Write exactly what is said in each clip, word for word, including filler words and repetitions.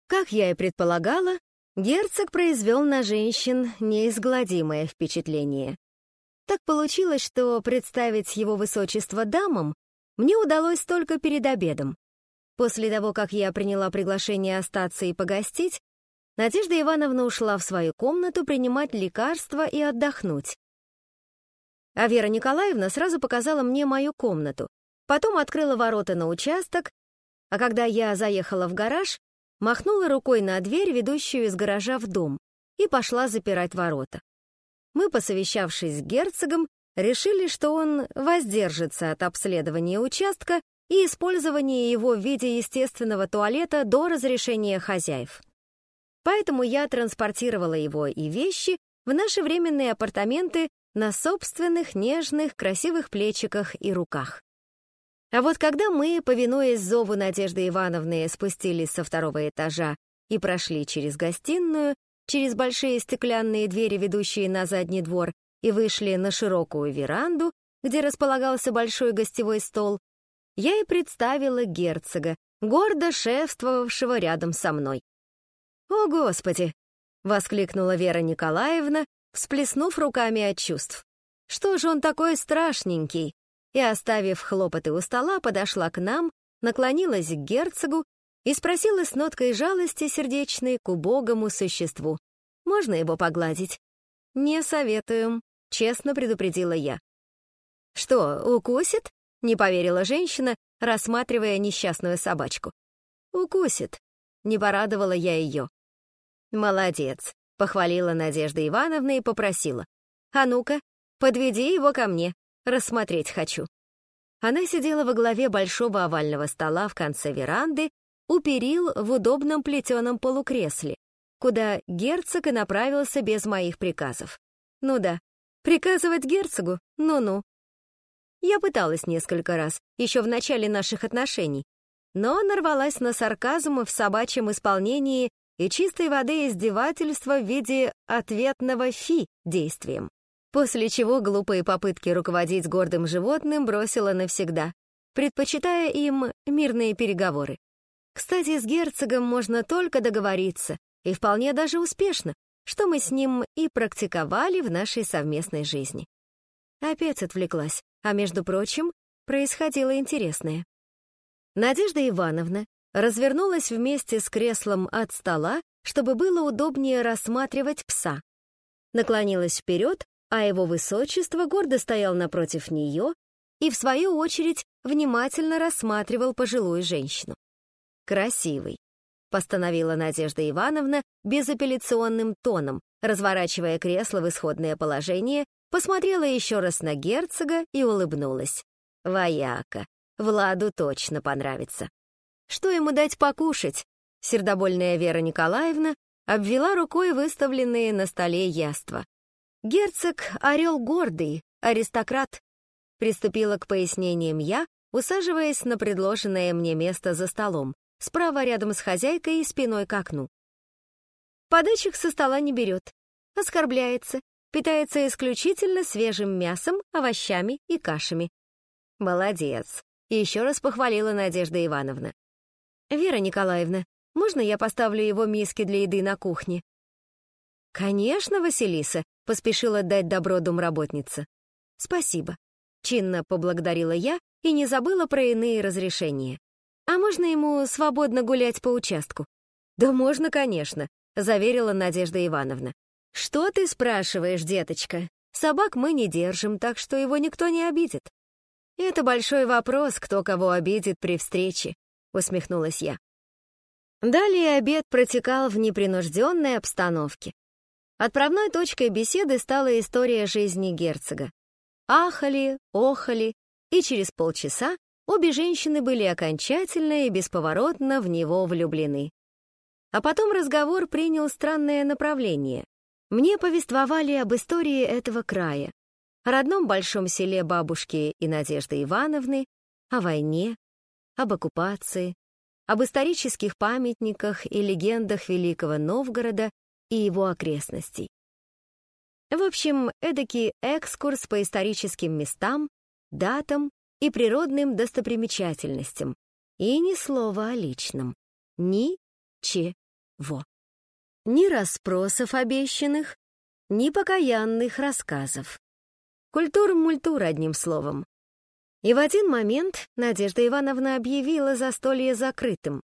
Как я и предполагала, герцог произвел на женщин неизгладимое впечатление. Так получилось, что представить его высочество дамам мне удалось только перед обедом. После того, как я приняла приглашение остаться и погостить, Надежда Ивановна ушла в свою комнату принимать лекарства и отдохнуть. А Вера Николаевна сразу показала мне мою комнату, потом открыла ворота на участок, а когда я заехала в гараж, махнула рукой на дверь, ведущую из гаража в дом, и пошла запирать ворота. Мы, посовещавшись с герцогом, решили, что он воздержится от обследования участка и использования его в виде естественного туалета до разрешения хозяев. Поэтому я транспортировала его и вещи в наши временные апартаменты на собственных нежных, красивых плечиках и руках. А вот когда мы, повинуясь зову Надежды Ивановны, спустились со второго этажа и прошли через гостиную, через большие стеклянные двери, ведущие на задний двор, и вышли на широкую веранду, где располагался большой гостевой стол, я и представила герцога, гордо шефствовавшего рядом со мной. «О, Господи!» — воскликнула Вера Николаевна, всплеснув руками от чувств. «Что же он такой страшненький?» И, оставив хлопоты у стола, подошла к нам, наклонилась к герцогу и спросила с ноткой жалости сердечной к убогому существу. «Можно его погладить?» «Не советуем», — честно предупредила я. «Что, укусит?» — не поверила женщина, рассматривая несчастную собачку. «Укусит», — не порадовала я ее. «Молодец», — похвалила Надежда Ивановна и попросила. «А ну-ка, подведи его ко мне, рассмотреть хочу». Она сидела во главе большого овального стола в конце веранды, у перил в удобном плетеном полукресле, куда герцог и направился без моих приказов. Ну да, приказывать герцогу? Ну-ну. Я пыталась несколько раз, еще в начале наших отношений, но нарвалась на сарказм в собачьем исполнении и чистой воды издевательства в виде ответного фи действием. После чего глупые попытки руководить гордым животным бросила навсегда, предпочитая им мирные переговоры. Кстати, с герцогом можно только договориться, и вполне даже успешно, что мы с ним и практиковали в нашей совместной жизни. Опять отвлеклась, а между прочим, происходило интересное. Надежда Ивановна развернулась вместе с креслом от стола, чтобы было удобнее рассматривать пса. Наклонилась вперед, а его высочество гордо стоял напротив нее и, в свою очередь, внимательно рассматривал пожилую женщину. «Красивый», — постановила Надежда Ивановна безапелляционным тоном, разворачивая кресло в исходное положение, посмотрела еще раз на герцога и улыбнулась. «Вояка, Владу точно понравится». «Что ему дать покушать?» Сердобольная Вера Николаевна обвела рукой выставленные на столе яства. «Герцог — орел гордый, аристократ», — приступила к пояснениям я, усаживаясь на предложенное мне место за столом, справа рядом с хозяйкой и спиной к окну. Подачек со стола не берет, оскорбляется, питается исключительно свежим мясом, овощами и кашами. «Молодец», — еще раз похвалила Надежда Ивановна. «Вера Николаевна, можно я поставлю его миски для еды на кухне?» «Конечно, Василиса», — поспешила дать добро домработница. «Спасибо», — чинно поблагодарила я и не забыла про иные разрешения. «А можно ему свободно гулять по участку?» «Да можно, конечно», — заверила Надежда Ивановна. «Что ты спрашиваешь, деточка? Собак мы не держим, так что его никто не обидит». «Это большой вопрос, кто кого обидит при встрече», — усмехнулась я. Далее обед протекал в непринужденной обстановке. Отправной точкой беседы стала история жизни герцога. Ахали, охали, и через полчаса обе женщины были окончательно и бесповоротно в него влюблены. А потом разговор принял странное направление. Мне повествовали об истории этого края, о родном большом селе бабушки и Надежды Ивановны, о войне, об оккупации, об исторических памятниках и легендах Великого Новгорода и его окрестностей. В общем, эдакий экскурс по историческим местам, датам и природным достопримечательностям. И ни слова о личном. Ни-че. Во. Ни расспросов обещанных, ни покаянных рассказов. Культур-мультур, одним словом. И в один момент Надежда Ивановна объявила застолье закрытым.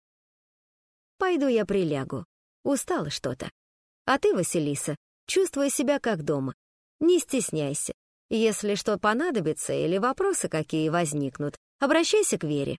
«Пойду я прилягу. Устала что-то. А ты, Василиса, чувствуй себя как дома. Не стесняйся. Если что понадобится или вопросы какие возникнут, обращайся к Вере.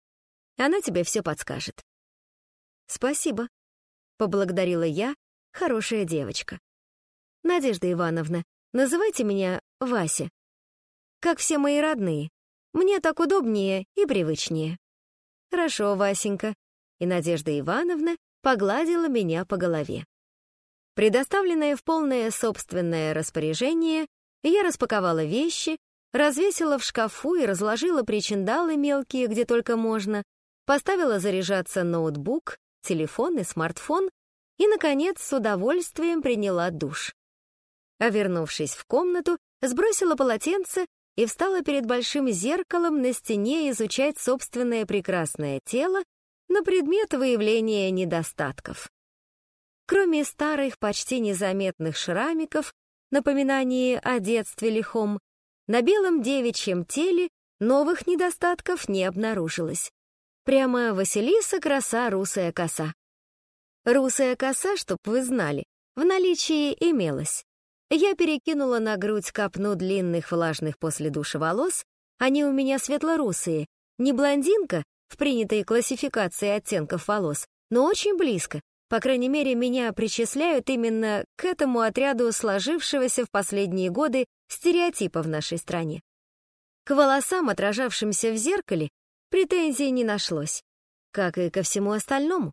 Она тебе все подскажет». «Спасибо», — поблагодарила я, хорошая девочка. «Надежда Ивановна, называйте меня Вася. Как все мои родные. Мне так удобнее и привычнее». «Хорошо, Васенька». И Надежда Ивановна погладила меня по голове. Предоставленная в полное собственное распоряжение, я распаковала вещи, развесила в шкафу и разложила причиндалы мелкие, где только можно, поставила заряжаться ноутбук, телефон и смартфон и, наконец, с удовольствием приняла душ. А вернувшись в комнату, сбросила полотенце и встала перед большим зеркалом на стене изучать собственное прекрасное тело на предмет выявления недостатков. Кроме старых, почти незаметных шрамиков, напоминание о детстве лихом, на белом девичьем теле новых недостатков не обнаружилось. Прямо Василиса краса русая коса. Русая коса, чтоб вы знали, в наличии имелась. Я перекинула на грудь копну длинных влажных после душа волос, они у меня светлорусые, не блондинка в принятой классификации оттенков волос, но очень близко. По крайней мере, меня причисляют именно к этому отряду сложившегося в последние годы стереотипа в нашей стране. К волосам, отражавшимся в зеркале, претензий не нашлось, как и ко всему остальному.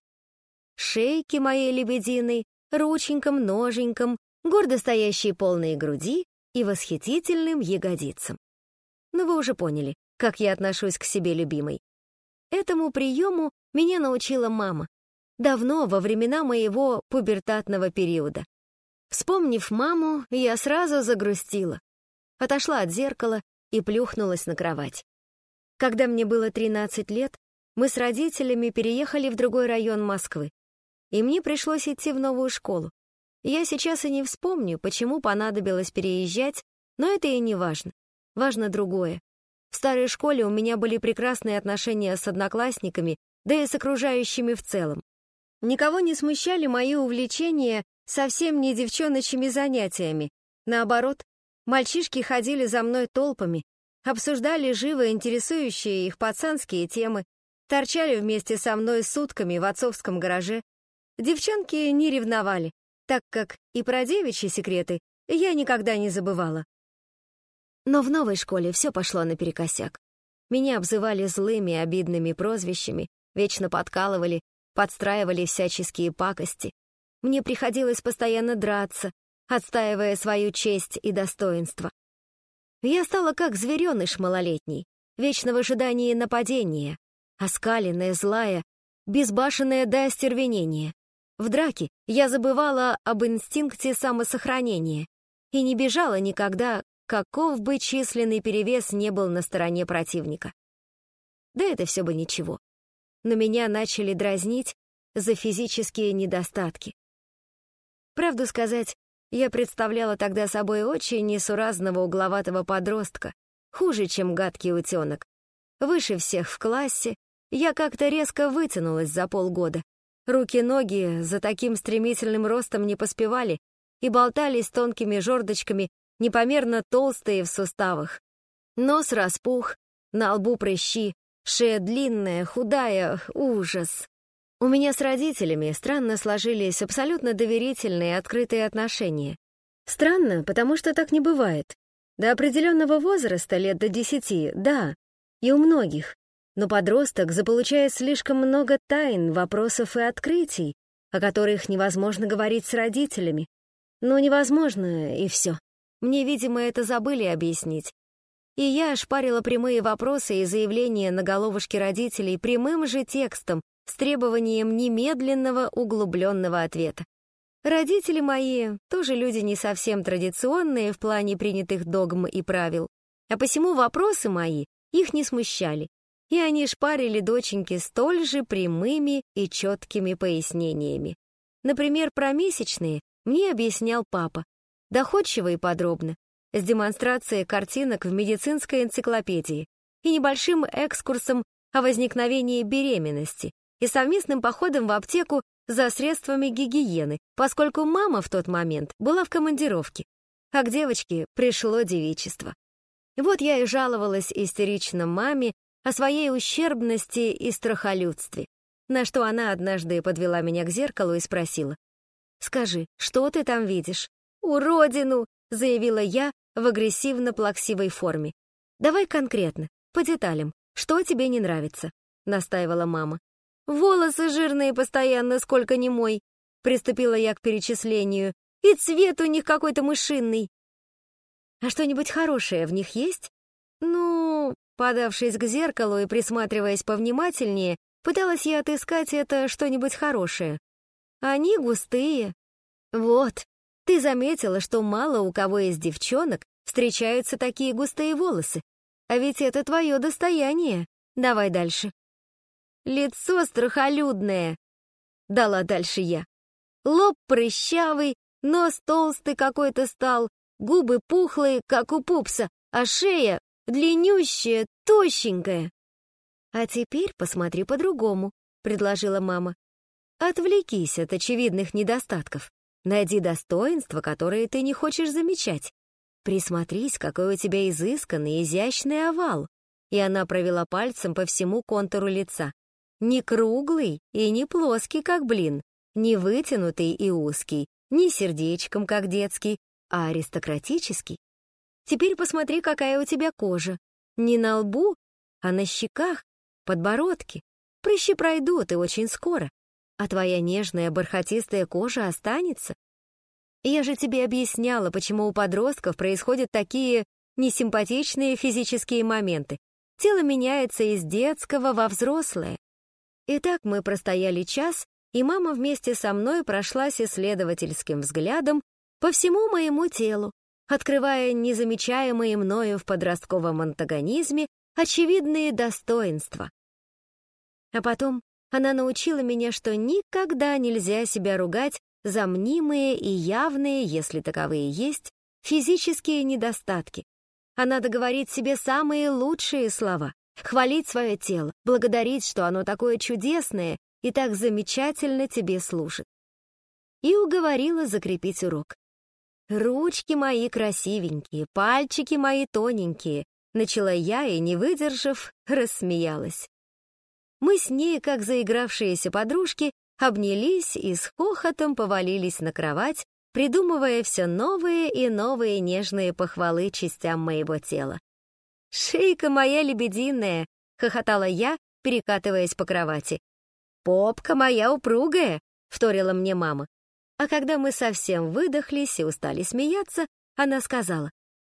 Шейки моей лебединой, рученькам, ноженькам, гордо стоящей полной груди и восхитительным ягодицам. Ну, вы уже поняли, как я отношусь к себе любимой. Этому приему меня научила мама. Давно, во времена моего пубертатного периода. Вспомнив маму, я сразу загрустила. Отошла от зеркала и плюхнулась на кровать. Когда мне было тринадцать лет, мы с родителями переехали в другой район Москвы, и мне пришлось идти в новую школу. Я сейчас и не вспомню, почему понадобилось переезжать, но это и не важно. Важно другое. В старой школе у меня были прекрасные отношения с одноклассниками, да и с окружающими в целом. Никого не смущали мои увлечения совсем не девчоночьими занятиями. Наоборот, мальчишки ходили за мной толпами, обсуждали живо интересующие их пацанские темы, торчали вместе со мной сутками в отцовском гараже. Девчонки не ревновали, так как и про девичьи секреты я никогда не забывала. Но в новой школе все пошло наперекосяк. Меня обзывали злыми, обидными прозвищами, вечно подкалывали, подстраивали всяческие пакости. Мне приходилось постоянно драться, отстаивая свою честь и достоинство. Я стала как звереныш малолетний, вечно в ожидании нападения, оскаленная, злая, безбашенная до остервенения. В драке я забывала об инстинкте самосохранения и не бежала никогда, каков бы численный перевес не был на стороне противника. Да это все бы ничего. Но меня начали дразнить за физические недостатки. Правду сказать, я представляла тогда собой очень несуразного угловатого подростка, хуже, чем гадкий утенок. Выше всех в классе, я как-то резко вытянулась за полгода. Руки-ноги за таким стремительным ростом не поспевали и болтались тонкими жердочками, непомерно толстые в суставах. Нос распух, на лбу прыщи, шея длинная, худая, ужас. У меня с родителями странно сложились абсолютно доверительные открытые отношения. Странно, потому что так не бывает. До определенного возраста, лет до десяти, да, и у многих. Но подросток заполучает слишком много тайн, вопросов и открытий, о которых невозможно говорить с родителями. Ну, невозможно, и все. Мне, видимо, это забыли объяснить. И я ошпарила прямые вопросы и заявления на головушке родителей прямым же текстом с требованием немедленного углубленного ответа. Родители мои тоже люди не совсем традиционные в плане принятых догм и правил, а посему вопросы мои их не смущали, и они шпарили доченьки столь же прямыми и четкими пояснениями. Например, про месячные мне объяснял папа, доходчиво и подробно, с демонстрацией картинок в медицинской энциклопедии и небольшим экскурсом о возникновении беременности и совместным походом в аптеку за средствами гигиены, поскольку мама в тот момент была в командировке, а к девочке пришло девичество. Вот я и жаловалась истерично маме о своей ущербности и страхолюдстве, на что она однажды подвела меня к зеркалу и спросила: «Скажи, что ты там видишь?» «Уродину!» — заявила я в агрессивно-плаксивой форме. «Давай конкретно, по деталям, что тебе не нравится?» — настаивала мама. «Волосы жирные постоянно, сколько ни мой!» — приступила я к перечислению. «И цвет у них какой-то мышиный!» «А что-нибудь хорошее в них есть?» «Ну...» Подавшись к зеркалу и присматриваясь повнимательнее, пыталась я отыскать это что-нибудь хорошее. «Они густые». «Вот, ты заметила, что мало у кого из девчонок встречаются такие густые волосы. А ведь это твое достояние. Давай дальше». «Лицо страхолюдное», — дала дальше я. «Лоб прыщавый, нос толстый какой-то стал, губы пухлые, как у пупса, а шея длиннющая, тощенькая». «А теперь посмотри по-другому», — предложила мама. «Отвлекись от очевидных недостатков. Найди достоинства, которые ты не хочешь замечать. Присмотрись, какой у тебя изысканный, изящный овал». И она провела пальцем по всему контуру лица. Не круглый и не плоский, как блин, не вытянутый и узкий, не сердечком, как детский, а аристократический. Теперь посмотри, какая у тебя кожа. Не на лбу, а на щеках, подбородке. Прыщи пройдут и очень скоро, а твоя нежная бархатистая кожа останется. Я же тебе объясняла, почему у подростков происходят такие несимпатичные физические моменты. Тело меняется из детского во взрослое. Итак, мы простояли час, и мама вместе со мной прошлась исследовательским взглядом по всему моему телу, открывая незамечаемые мною в подростковом антагонизме очевидные достоинства. А потом она научила меня, что никогда нельзя себя ругать за мнимые и явные, если таковые есть, физические недостатки. А надо говорить себе самые лучшие слова, хвалить свое тело, благодарить, что оно такое чудесное и так замечательно тебе служит. И уговорила закрепить урок. «Ручки мои красивенькие, пальчики мои тоненькие», начала я и, не выдержав, рассмеялась. Мы с ней, как заигравшиеся подружки, обнялись и с хохотом повалились на кровать, придумывая все новые и новые нежные похвалы частям моего тела. «Шейка моя лебединая!» — хохотала я, перекатываясь по кровати. «Попка моя упругая!» — вторила мне мама. А когда мы совсем выдохлись и устали смеяться, она сказала: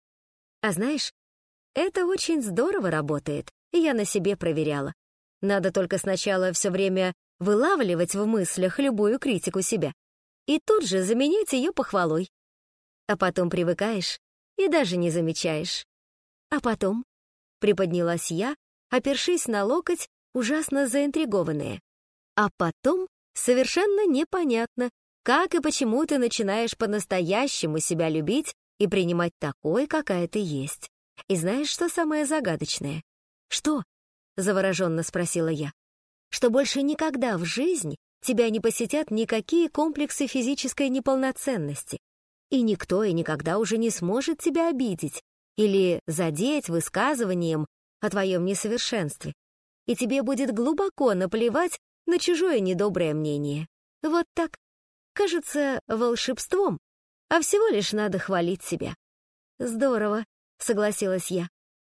«А знаешь, это очень здорово работает, и я на себе проверяла. Надо только сначала все время вылавливать в мыслях любую критику себя и тут же заменять ее похвалой. А потом привыкаешь и даже не замечаешь. А потом...» — приподнялась я, опершись на локоть, ужасно заинтригованная. «А потом совершенно непонятно, как и почему ты начинаешь по-настоящему себя любить и принимать такой, какая ты есть. И знаешь, что самое загадочное?» «Что?» — завороженно спросила я. «Что больше никогда в жизни тебя не посетят никакие комплексы физической неполноценности, и никто и никогда уже не сможет тебя обидеть или задеть высказыванием о твоем несовершенстве, и тебе будет глубоко наплевать на чужое недоброе мнение. Вот так. Кажется волшебством, а всего лишь надо хвалить себя». «Здорово», — согласилась я.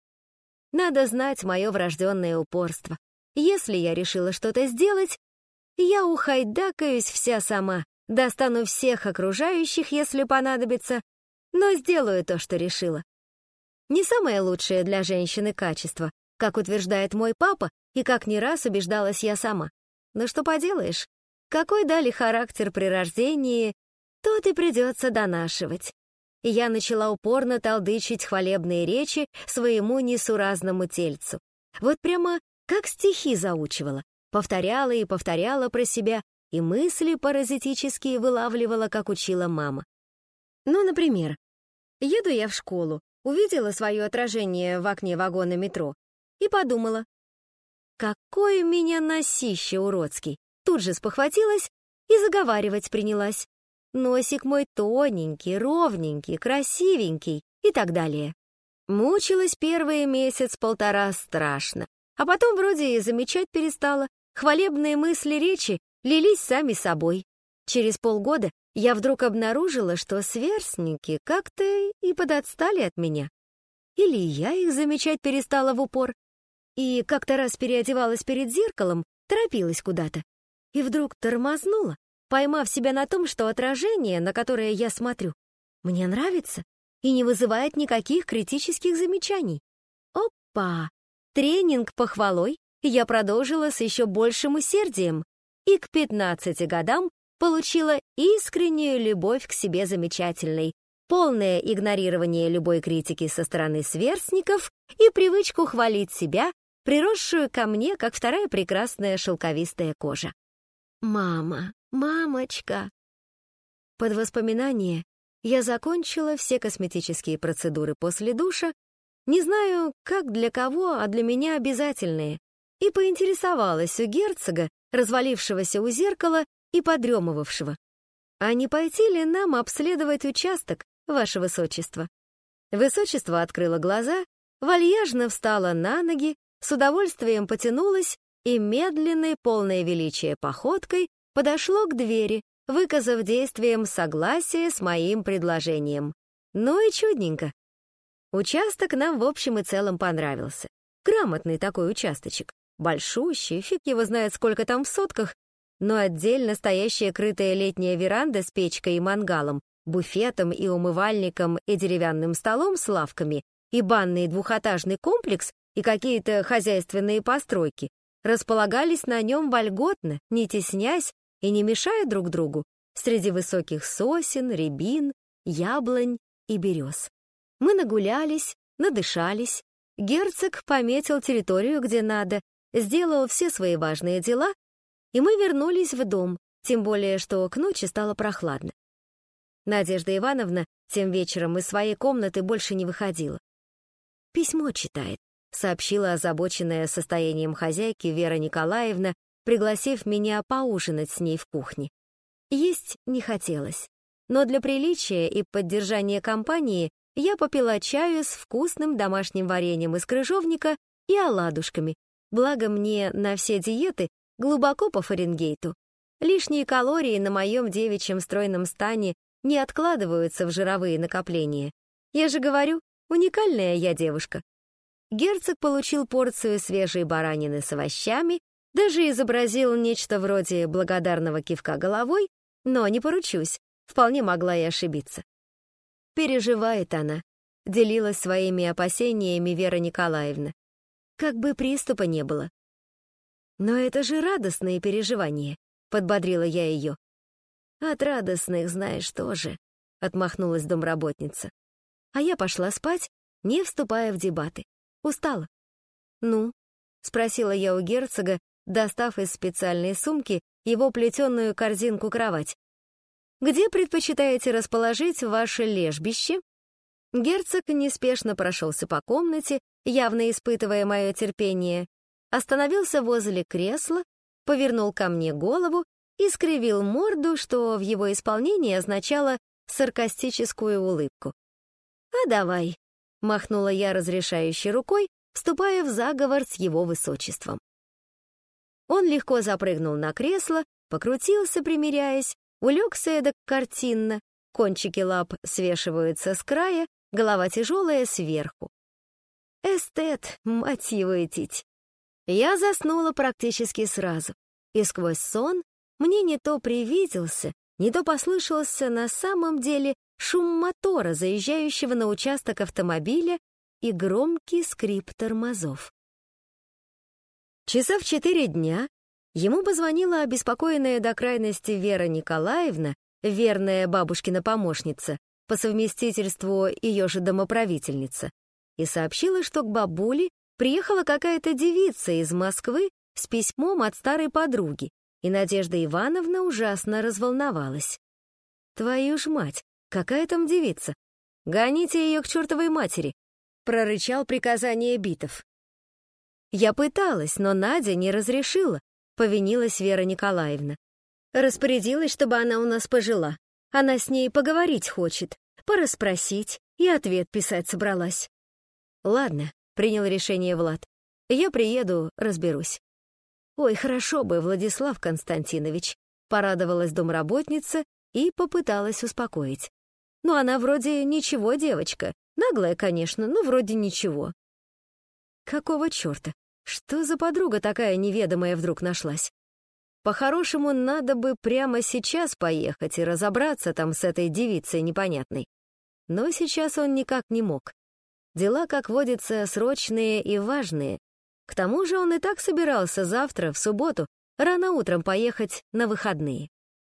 «Надо знать мое врожденное упорство. Если я решила что-то сделать, я ухайдакаюсь вся сама, достану всех окружающих, если понадобится, но сделаю то, что решила. Не самое лучшее для женщины качество, как утверждает мой папа, и как не раз убеждалась я сама. Но что поделаешь, какой дали характер при рождении, тот и придется донашивать». И я начала упорно толдычить хвалебные речи своему несуразному тельцу. Вот прямо как стихи заучивала, повторяла и повторяла про себя, и мысли паразитические вылавливала, как учила мама. Ну, например, еду я в школу, увидела свое отражение в окне вагона метро и подумала: какой у меня носище уродский. Тут же спохватилась и заговаривать принялась. Носик мой тоненький, ровненький, красивенький и так далее. Мучилась первые месяц-полтора страшно, а потом вроде и замечать перестала. Хвалебные мысли речи лились сами собой. Через полгода я вдруг обнаружила, что сверстники как-то и подотстали от меня. Или я их замечать перестала в упор. И как-то раз переодевалась перед зеркалом, торопилась куда-то. И вдруг тормознула, поймав себя на том, что отражение, на которое я смотрю, мне нравится и не вызывает никаких критических замечаний. Опа! Тренинг похвалой я продолжила с еще большим усердием и к пятнадцати годам получила искреннюю любовь к себе замечательной, полное игнорирование любой критики со стороны сверстников и привычку хвалить себя, приросшую ко мне, как вторая прекрасная шелковистая кожа. Мама, мамочка. Под воспоминания я закончила все косметические процедуры после душа, не знаю, как для кого, а для меня обязательные, и поинтересовалась у герцога, развалившегося у зеркала и подремывавшего: а не пойти ли нам обследовать участок, ваше высочество? Высочество открыло глаза, вальяжно встала на ноги, с удовольствием потянулась и медленной, полной величия походкой подошло к двери, выказав действием согласие с моим предложением. Ну и чудненько. Участок нам в общем и целом понравился. Грамотный такой участочек, большущий, фиг его знает сколько там в сотках, но отдельно стоящая крытая летняя веранда с печкой и мангалом, буфетом и умывальником и деревянным столом с лавками, и банный двухэтажный комплекс, и какие-то хозяйственные постройки располагались на нем вольготно, не теснясь и не мешая друг другу, среди высоких сосен, рябин, яблонь и берез. Мы нагулялись, надышались, герцог пометил территорию, где надо, сделал все свои важные дела, и мы вернулись в дом, тем более, что к ночи стало прохладно. Надежда Ивановна тем вечером из своей комнаты больше не выходила. «Письмо читает», — сообщила озабоченная состоянием хозяйки Вера Николаевна, пригласив меня поужинать с ней в кухне. Есть не хотелось, но для приличия и поддержания компании я попила чаю с вкусным домашним вареньем из крыжовника и оладушками, благо мне на все диеты глубоко по Фаренгейту. Лишние калории на моем девичьем стройном стане не откладываются в жировые накопления. Я же говорю, уникальная я девушка. Герцог получил порцию свежей баранины с овощами, даже изобразил нечто вроде благодарного кивка головой, но не поручусь, вполне могла и ошибиться. Переживает она, делилась своими опасениями Вера Николаевна. Как бы приступа не было. Но это же радостные переживания, подбодрила я ее. От радостных, знаешь, тоже, отмахнулась домработница. А я пошла спать, не вступая в дебаты. Устала. Ну, спросила я у герцога, достав из специальной сумки его плетеную корзинку-кровать. «Где предпочитаете расположить ваше лежбище?» Герцог неспешно прошелся по комнате, явно испытывая мое терпение, остановился возле кресла, повернул ко мне голову и скривил морду, что в его исполнении означало саркастическую улыбку. «А давай», — махнула я разрешающей рукой, вступая в заговор с его высочеством. Он легко запрыгнул на кресло, покрутился, примиряясь, улегся эдак картинно, кончики лап свешиваются с края, голова тяжелая сверху. Эстет, мать его идтить. Я заснула практически сразу, и сквозь сон мне не то привиделся, не то послышался на самом деле шум мотора, заезжающего на участок автомобиля, и громкий скрип тормозов. Часа в четыре дня ему позвонила обеспокоенная до крайности Вера Николаевна, верная бабушкина помощница, по совместительству ее же домоправительница, и сообщила, что к бабуле приехала какая-то девица из Москвы с письмом от старой подруги и Надежда Ивановна ужасно разволновалась. «Твою ж мать, какая там девица? Гоните ее к чертовой матери!» — прорычал приказание Битов. «Я пыталась, но Надя не разрешила», — повинилась Вера Николаевна. «Распорядилась, чтобы она у нас пожила. Она с ней поговорить хочет, порасспросить, и ответ писать собралась». «Ладно», — принял решение Влад. «Я приеду, разберусь». «Ой, хорошо бы, Владислав Константинович», — порадовалась домработница и попыталась успокоить. «Ну, она вроде ничего девочка. Наглая, конечно, но вроде ничего». Какого черта? Что за подруга такая неведомая вдруг нашлась? По-хорошему, надо бы прямо сейчас поехать и разобраться там с этой девицей непонятной. Но сейчас он никак не мог. Дела, как водится, срочные и важные. К тому же он и так собирался завтра, в субботу, рано утром поехать на выходные.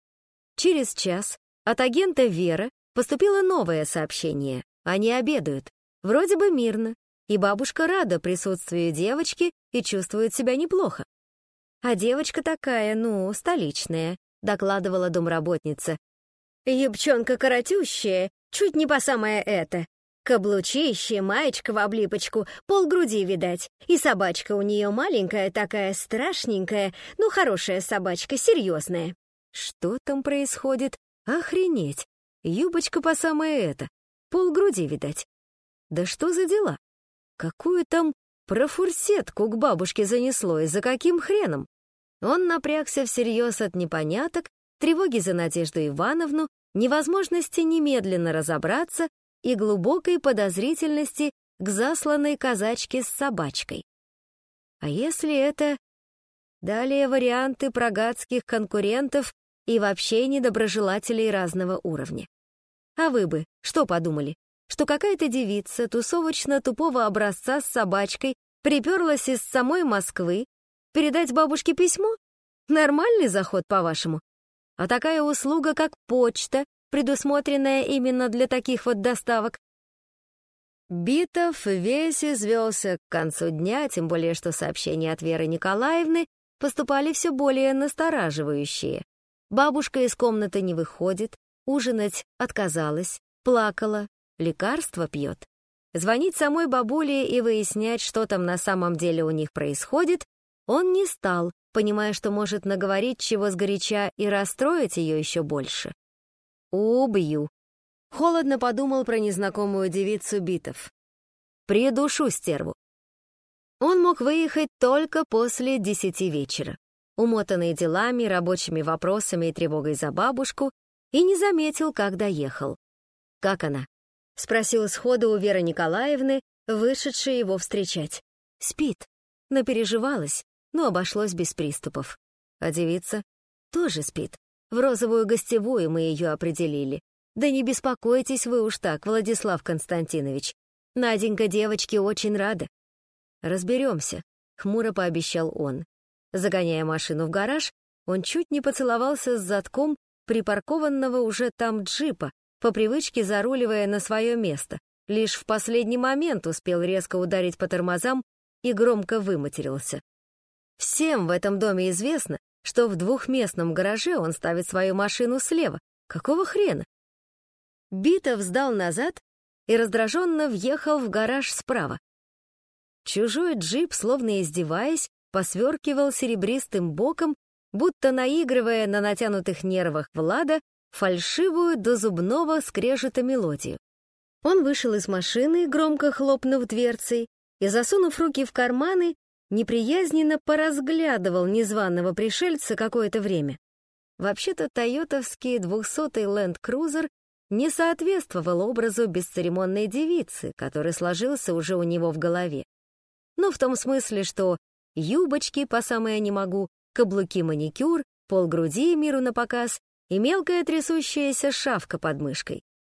Через час от агента Вера поступило новое сообщение. Они обедают. Вроде бы мирно. И бабушка рада присутствию девочки и чувствует себя неплохо. «А девочка такая, ну, столичная», — докладывала домработница. «Юбчонка коротющая, чуть не по самое это. Каблучище, маечка в облипочку, полгруди видать. И собачка у нее маленькая такая, страшненькая, ну, хорошая собачка, серьезная». Что там происходит? Охренеть! Юбочка по самое это, полгруди видать. Да что за дела? Какую там профурсетку к бабушке занесло и за каким хреном? Он напрягся всерьез от непоняток, тревоги за Надежду Ивановну, невозможности немедленно разобраться и глубокой подозрительности к засланной казачке с собачкой. А если это... Далее варианты про гадских конкурентов и вообще недоброжелателей разного уровня. А вы бы что подумали? Что какая-то девица тусовочно-тупого образца с собачкой приперлась из самой Москвы передать бабушке письмо? Нормальный заход, по-вашему? А такая услуга, как почта, предусмотренная именно для таких вот доставок? Битов весь извелся к концу дня, тем более что сообщения от Веры Николаевны поступали все более настораживающие. Бабушка из комнаты не выходит, ужинать отказалась, плакала, лекарства пьет. Звонить самой бабуле и выяснять, что там на самом деле у них происходит, он не стал, понимая, что может наговорить чего сгоряча и расстроить ее еще больше. «Убью», — холодно подумал про незнакомую девицу Битов. «Придушу стерву». Он мог выехать только после десяти вечера, умотанный делами, рабочими вопросами и тревогой за бабушку, и не заметил, как доехал. «Как она?» — спросил сходу у Веры Николаевны, вышедшей его встречать. «Спит». Напереживалась, но обошлось без приступов. А девица тоже спит. В розовую гостевую мы ее определили. Да не беспокойтесь вы уж так, Владислав Константинович. Наденька девочке очень рада. «Разберемся», — хмуро пообещал он. Загоняя машину в гараж, он чуть не поцеловался с задком припаркованного уже там джипа, по привычке заруливая на свое место. Лишь в последний момент успел резко ударить по тормозам и громко выматерился. Всем в этом доме известно, что в двухместном гараже он ставит свою машину слева. Какого хрена? Битов сдал назад и раздраженно въехал в гараж справа. Чужой джип, словно издеваясь, посверкивал серебристым боком, будто наигрывая на натянутых нервах Влада фальшивую до зубного скрежета мелодию. Он вышел из машины, громко хлопнув дверцей, и, засунув руки в карманы, неприязненно поразглядывал незваного пришельца какое-то время. Вообще-то тойотовский двухсотый Land Cruiser не соответствовал образу бесцеремонной девицы, который сложился уже у него в голове. Ну, в том смысле, что юбочки по самое не могу, каблуки-маникюр, полгруди миру напоказ и мелкая трясущаяся шавка под мышкой.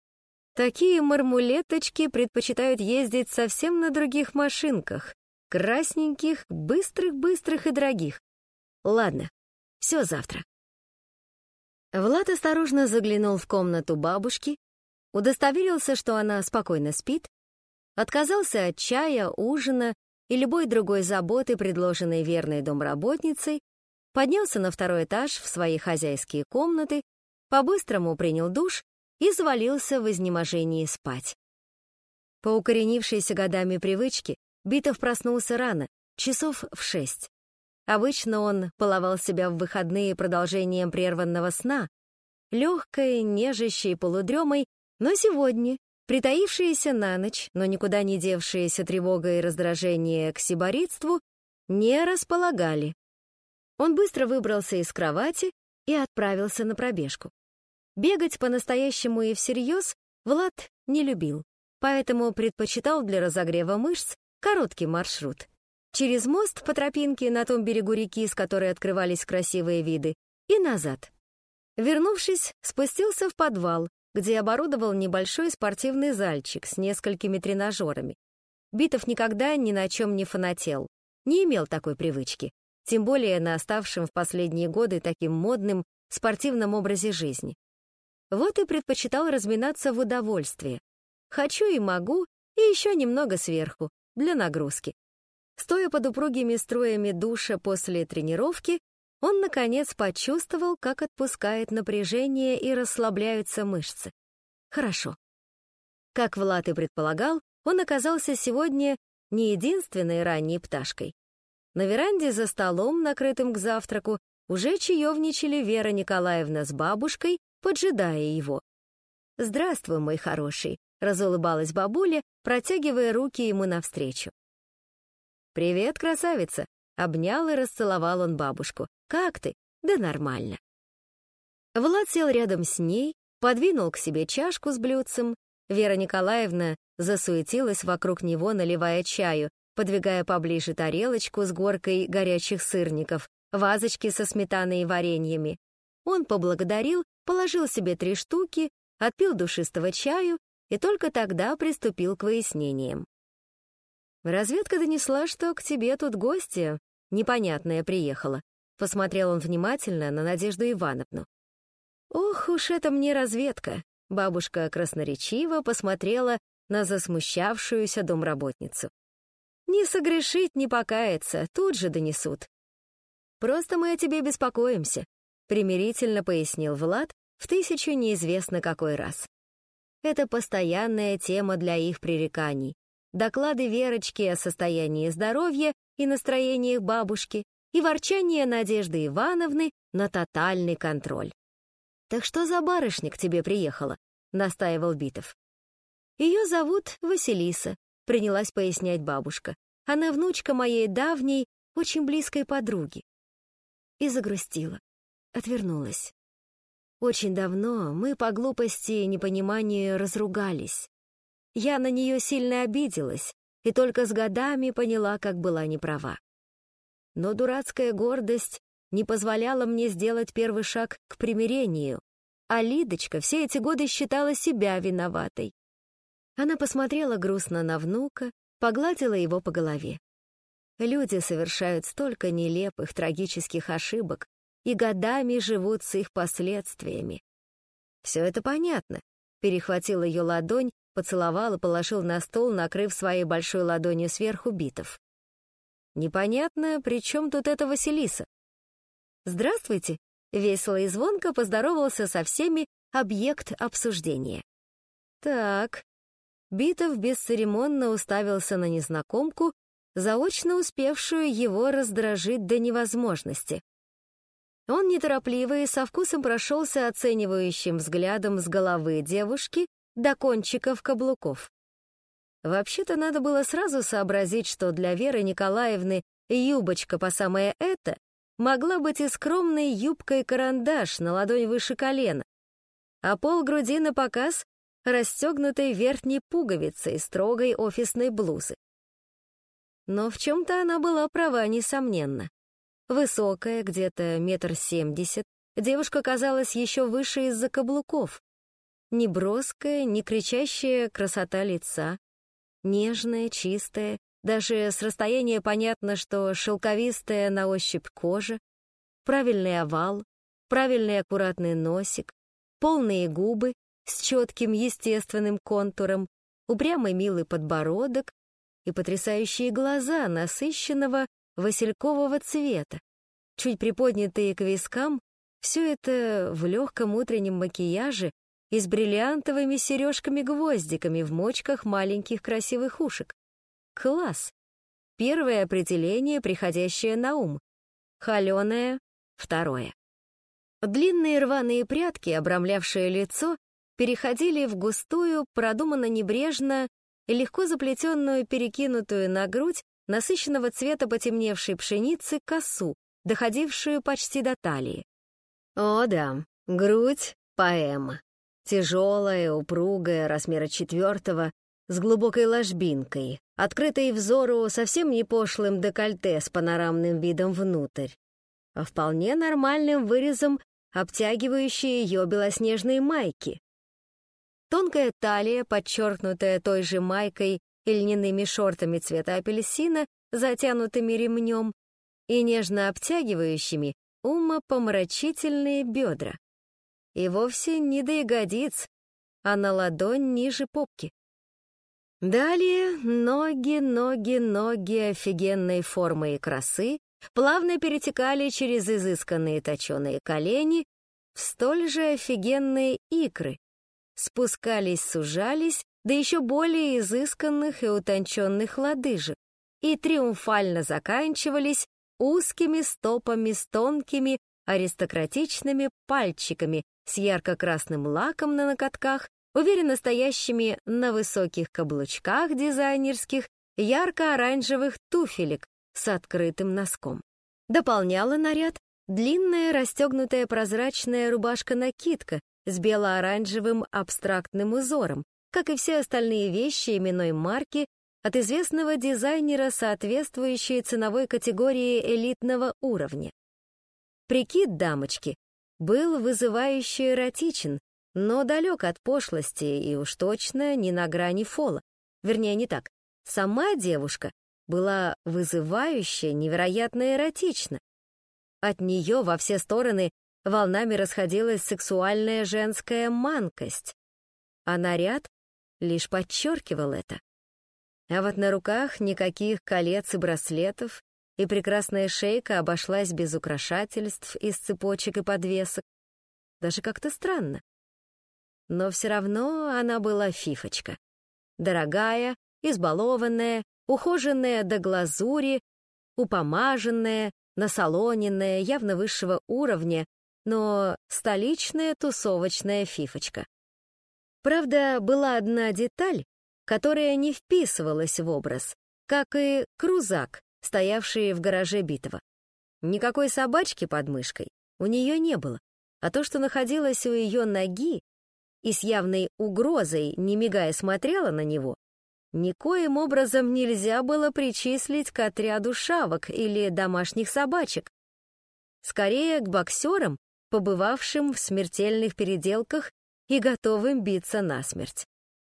Такие мармулеточки предпочитают ездить совсем на других машинках, красненьких, быстрых-быстрых и дорогих. Ладно, все завтра. Влад осторожно заглянул в комнату бабушки, удостоверился, что она спокойно спит, отказался от чая, ужина и любой другой заботы, предложенной верной домработницей, поднялся на второй этаж в свои хозяйские комнаты, по-быстрому принял душ и завалился в изнеможении спать. По укоренившейся годами привычке Битов проснулся рано, часов в шесть. Обычно он баловал себя в выходные продолжением прерванного сна, легкой, нежащей полудремой, но сегодня, притаившиеся на ночь, но никуда не девшиеся тревога и раздражение к сиборитству, не располагали. Он быстро выбрался из кровати и отправился на пробежку. Бегать по-настоящему и всерьез Влад не любил, поэтому предпочитал для разогрева мышц короткий маршрут. Через мост по тропинке на том берегу реки, с которой открывались красивые виды, и назад. Вернувшись, спустился в подвал, где оборудовал небольшой спортивный зальчик с несколькими тренажерами. Битов никогда ни на чем не фанател, не имел такой привычки, тем более на оставшем в последние годы таким модным спортивном образе жизни. Вот и предпочитал разминаться в удовольствие. Хочу и могу, и еще немного сверху, для нагрузки. Стоя под упругими струями душа после тренировки, он, наконец, почувствовал, как отпускает напряжение и расслабляются мышцы. Хорошо. Как Влад и предполагал, он оказался сегодня не единственной ранней пташкой. На веранде за столом, накрытым к завтраку, уже чаевничали Вера Николаевна с бабушкой, поджидая его. «Здравствуй, мой хороший», — разулыбалась бабуля, протягивая руки ему навстречу. «Привет, красавица!» — обнял и расцеловал он бабушку. «Как ты? Да нормально». Влад сел рядом с ней, подвинул к себе чашку с блюдцем. Вера Николаевна засуетилась вокруг него, наливая чаю, подвигая поближе тарелочку с горкой горячих сырников, вазочки со сметаной и вареньями. Он поблагодарил, положил себе три штуки, отпил душистого чаю и только тогда приступил к выяснениям. «Разведка донесла, что к тебе тут гостья непонятная приехала», — посмотрел он внимательно на Надежду Ивановну. «Ох уж это мне разведка», — бабушка красноречиво посмотрела на засмущавшуюся домработницу. «Не согрешить, не покаяться, тут же донесут». «Просто мы о тебе беспокоимся», — примирительно пояснил Влад в тысячу неизвестно какой раз. Это постоянная тема для их пререканий. Доклады Верочки о состоянии здоровья и настроениях бабушки и ворчание Надежды Ивановны на тотальный контроль. «Так что за барышня к тебе приехала?» — настаивал Битов. «Ее зовут Василиса», — принялась пояснять бабушка. «Она внучка моей давней, очень близкой подруги». И загрустила, отвернулась. Очень давно мы по глупости и непониманию разругались. Я на нее сильно обиделась и только с годами поняла, как была неправа. Но дурацкая гордость не позволяла мне сделать первый шаг к примирению, а Лидочка все эти годы считала себя виноватой. Она посмотрела грустно на внука, погладила его по голове. Люди совершают столько нелепых, трагических ошибок и годами живут с их последствиями. «Все это понятно», — перехватил ее ладонь, поцеловал и положил на стол, накрыв своей большой ладонью сверху Битов. «Непонятно, при чем тут эта Василиса?» «Здравствуйте», — весело и звонко поздоровался со всеми объект обсуждения. «Так». Битов бесцеремонно уставился на незнакомку, заочно успевшую его раздражить до невозможности. Он неторопливо и со вкусом прошелся оценивающим взглядом с головы девушки до кончиков каблуков. Вообще-то надо было сразу сообразить, что для Веры Николаевны юбочка по самое это могла быть и скромной юбкой-карандаш на ладонь выше колена, а пол груди на показ расстегнутой верхней пуговицей строгой офисной блузы. Но в чем-то она была права, несомненно. Высокая, где-то метр семьдесят, девушка казалась еще выше из-за каблуков. Не броская, не кричащая красота лица, нежная, чистая, даже с расстояния понятно, что шелковистая на ощупь кожа, правильный овал, правильный аккуратный носик, полные губы с четким естественным контуром, упрямый милый подбородок и потрясающие глаза насыщенного василькового цвета. чуть приподнятые к вискам, все это в легком утреннем макияже и с бриллиантовыми сережками-гвоздиками в мочках маленьких красивых ушек. Класс! Первое определение, приходящее на ум. Холеное — второе. Длинные рваные прядки, обрамлявшие лицо, переходили в густую, продуманно небрежно и легко заплетенную, перекинутую на грудь насыщенного цвета потемневшей пшеницы косу, доходившую почти до талии. О да, грудь — поэма. Тяжелая, упругая, размера четвертого, с глубокой ложбинкой, открытой взору совсем не пошлым декольте с панорамным видом внутрь, а вполне нормальным вырезом, обтягивающей ее белоснежные майки. Тонкая талия, подчеркнутая той же майкой и льняными шортами цвета апельсина, затянутыми ремнем, и нежно обтягивающими умопомрачительные бедра. И вовсе не до ягодиц, а на ладонь ниже попки. Далее ноги, ноги, ноги офигенной формы и красы плавно перетекали через изысканные точеные колени в столь же офигенные икры, спускались, сужались до еще более изысканных и утонченных лодыжек и триумфально заканчивались узкими стопами с тонкими аристократичными пальчиками с ярко-красным лаком на ноготках, уверенно стоящими на высоких каблучках дизайнерских ярко-оранжевых туфелек с открытым носком. Дополняла наряд длинная расстегнутая прозрачная рубашка-накидка с бело-оранжевым абстрактным узором, как и все остальные вещи именной марки от известного дизайнера, соответствующие ценовой категории элитного уровня. Прикид дамочки был вызывающе эротичен, но далек от пошлости и уж точно не на грани фола. Вернее, не так. Сама девушка была вызывающе, невероятно эротична. От нее во все стороны волнами расходилась сексуальная женская манкость, а наряд лишь подчеркивал это. А вот на руках никаких колец и браслетов, и прекрасная шейка обошлась без украшательств из цепочек и подвесок. Даже как-то странно. Но все равно она была фифочка. Дорогая, избалованная, ухоженная до глазури, упомаженная, насолоненная, явно высшего уровня, но столичная тусовочная фифочка. Правда, была одна деталь, которая не вписывалась в образ, как и крузак, стоявший в гараже битого. Никакой собачки под мышкой у нее не было, а то, что находилось у ее ноги и с явной угрозой, не мигая, смотрела на него, никоим образом нельзя было причислить к отряду шавок или домашних собачек. Скорее, к боксерам, побывавшим в смертельных переделках и готовым биться насмерть.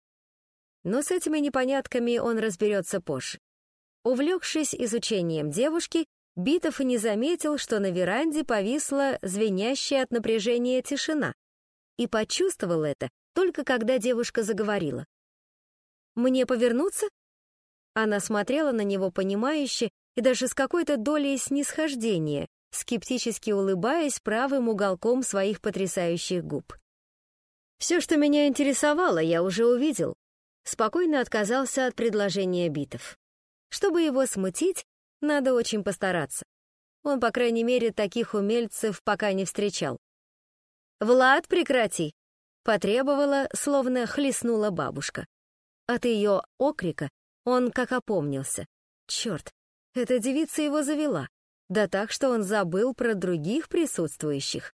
Но с этими непонятками он разберется позже. Увлекшись изучением девушки, Битов и не заметил, что на веранде повисла звенящая от напряжения тишина, и почувствовал это только когда девушка заговорила. «Мне повернуться?» Она смотрела на него понимающе и даже с какой-то долей снисхождения, скептически улыбаясь правым уголком своих потрясающих губ. «Все, что меня интересовало, я уже увидел», — спокойно отказался от предложения Битов. Чтобы его смутить, надо очень постараться. Он, по крайней мере, таких умельцев пока не встречал. «Влад, прекрати!» — потребовала, словно хлестнула бабушка. От ее окрика он как опомнился. Черт, эта девица его завела, да так, что он забыл про других присутствующих.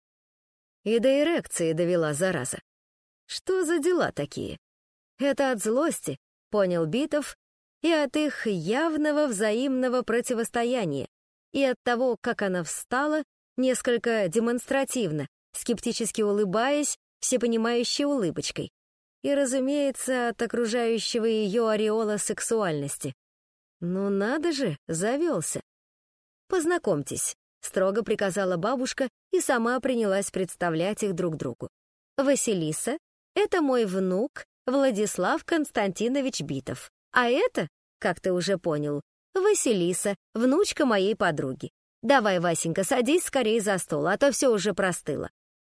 И до эрекции довела, зараза. Что за дела такие? Это от злости, понял Битов, и от их явного взаимного противостояния, и от того, как она встала, несколько демонстративно, скептически улыбаясь, всепонимающей улыбочкой, и, разумеется, от окружающего ее ореола сексуальности. Ну надо же, завелся. «Познакомьтесь», — строго приказала бабушка и сама принялась представлять их друг другу. «Василиса — это мой внук Владислав Константинович Битов. А это, как ты уже понял, Василиса, внучка моей подруги. Давай, Васенька, садись скорее за стол, а то все уже простыло.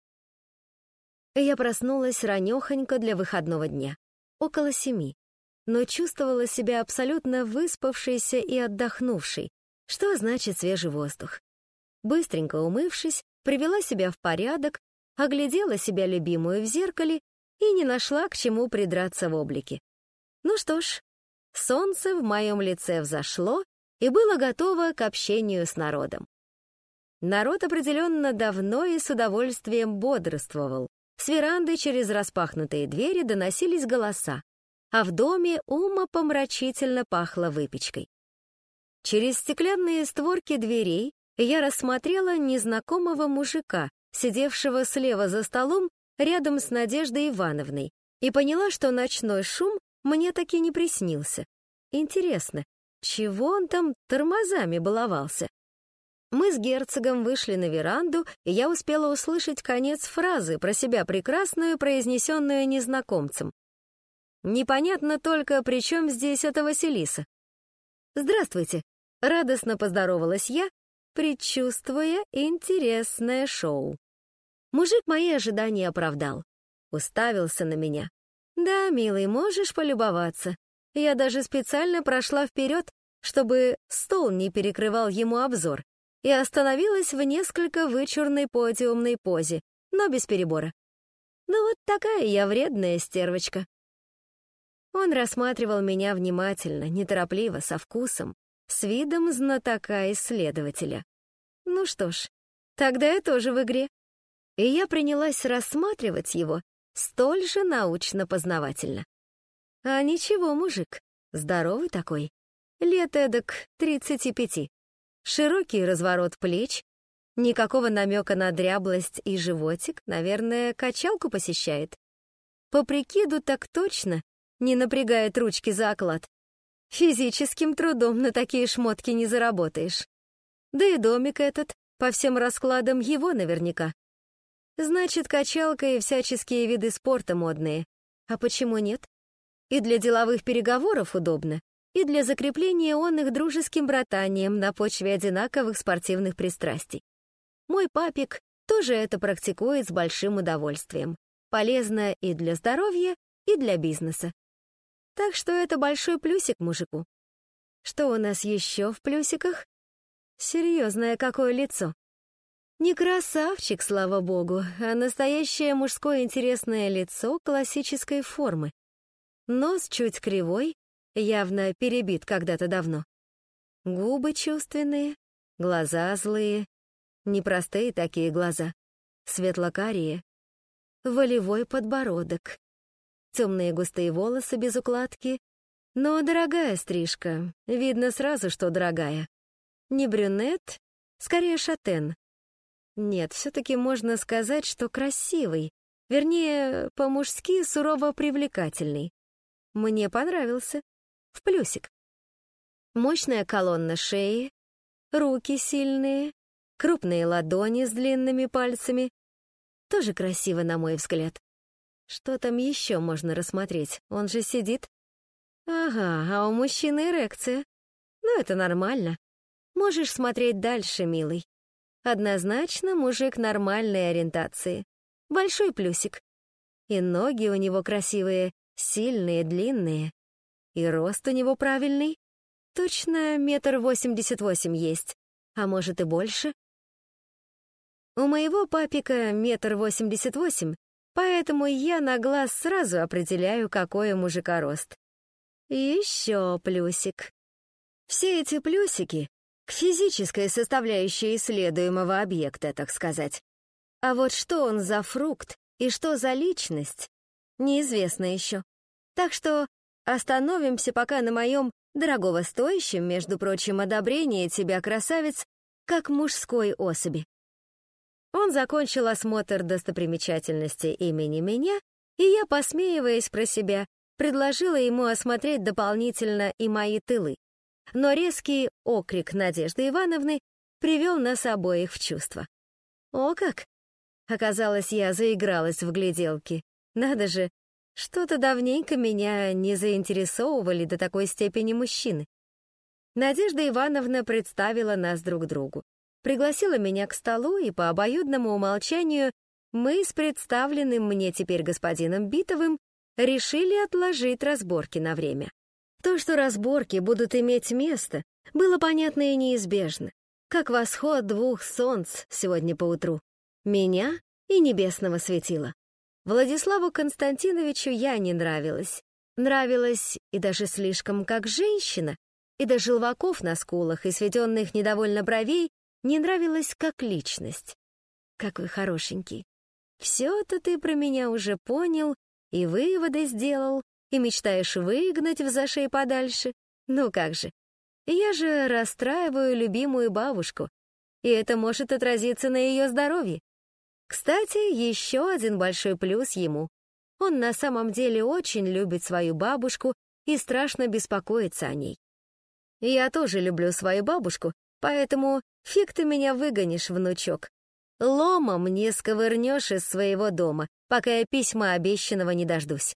Я проснулась ранёхонько для выходного дня, около семи, но чувствовала себя абсолютно выспавшейся и отдохнувшей, что значит свежий воздух. Быстренько умывшись, привела себя в порядок, оглядела себя любимую в зеркале и не нашла к чему придраться в облике. Ну что ж, солнце в моем лице взошло и было готово к общению с народом. Народ определенно давно и с удовольствием бодрствовал. С веранды через распахнутые двери доносились голоса, а в доме умопомрачительно пахло выпечкой. Через стеклянные створки дверей я рассмотрела незнакомого мужика, сидевшего слева за столом рядом с Надеждой Ивановной, и поняла, что ночной шум мне таки не приснился. Интересно, чего он там тормозами баловался? Мы с герцогом вышли на веранду, и я успела услышать конец фразы, про себя прекрасную, произнесенную незнакомцем. Непонятно только, при чем здесь эта Василиса. «Здравствуйте», — радостно поздоровалась я, предчувствуя интересное шоу. Мужик мои ожидания оправдал. Уставился на меня. «Да, милый, можешь полюбоваться. Я даже специально прошла вперед, чтобы стол не перекрывал ему обзор, и остановилась в несколько вычурной подиумной позе, но без перебора. Ну вот такая я вредная стервочка». Он рассматривал меня внимательно, неторопливо, со вкусом, с видом знатока-исследователя. Ну что ж, тогда я тоже в игре. И я принялась рассматривать его столь же научно-познавательно. А ничего, мужик, здоровый такой, лет эдак тридцати пяти. Широкий разворот плеч, никакого намека на дряблость и животик, наверное, качалку посещает. По прикиду так точно не напрягает ручки за оклад. Физическим трудом на такие шмотки не заработаешь. Да и домик этот, по всем раскладам, его наверняка. Значит, качалка и всяческие виды спорта модные. А почему нет? И для деловых переговоров удобно, и для закрепления он их дружеским братанием на почве одинаковых спортивных пристрастий. Мой папик тоже это практикует с большим удовольствием. Полезно и для здоровья, и для бизнеса. Так что это большой плюсик мужику. Что у нас еще в плюсиках? Серьезное какое лицо. Не красавчик, слава богу, а настоящее мужское интересное лицо классической формы. Нос чуть кривой, явно перебит когда-то давно. Губы чувственные, глаза злые, непростые такие глаза, светло-карие, волевой подбородок, темные густые волосы без укладки, но дорогая стрижка, видно сразу, что дорогая. Не брюнет, скорее шатен. Нет, все-таки можно сказать, что красивый, вернее, по-мужски сурово привлекательный. Мне понравился. В плюсик. Мощная колонна шеи, руки сильные, крупные ладони с длинными пальцами. Тоже красиво, на мой взгляд. Что там еще можно рассмотреть? Он же сидит. Ага, а у мужчины эрекция. Ну, это нормально. Можешь смотреть дальше, милый. Однозначно мужик нормальной ориентации. Большой плюсик. И ноги у него красивые, сильные, длинные. И рост у него правильный. Точно метр восемьдесят восемь есть. А может и больше. У моего папика метр восемьдесят восемь, поэтому я на глаз сразу определяю, какой у мужика рост. И еще плюсик. Все эти плюсики к физической составляющей исследуемого объекта, так сказать. А вот что он за фрукт и что за личность, неизвестно еще. Так что остановимся пока на моем дорогого стоящем, между прочим, одобрении тебя, красавец, как мужской особи. Он закончил осмотр достопримечательностей имени меня, и я, посмеиваясь про себя, предложила ему осмотреть дополнительно и мои тылы. Но резкий окрик Надежды Ивановны привел нас обоих в чувство. О как! Оказалось, я заигралась в гляделки. Надо же, что-то давненько меня не заинтересовывали до такой степени мужчины. Надежда Ивановна представила нас друг другу. пригласила меня к столу, и по обоюдному умолчанию мы с представленным мне теперь господином Битовым решили отложить разборки на время. То, что разборки будут иметь место, было понятно и неизбежно, как восход двух солнц сегодня поутру, меня и небесного светила. Владиславу Константиновичу я не нравилась. Нравилась и даже слишком как женщина, и до желваков на скулах и сведенных недовольно бровей не нравилась как личность. Какой хорошенький. Все-то ты про меня уже понял и выводы сделал, и мечтаешь выгнать в зашей подальше. Ну как же, я же расстраиваю любимую бабушку, и это может отразиться на ее здоровье. Кстати, еще один большой плюс ему. Он на самом деле очень любит свою бабушку и страшно беспокоится о ней. Я тоже люблю свою бабушку, поэтому фиг ты меня выгонишь, внучок. Ломом не сковырнешь из своего дома, пока я письма обещанного не дождусь.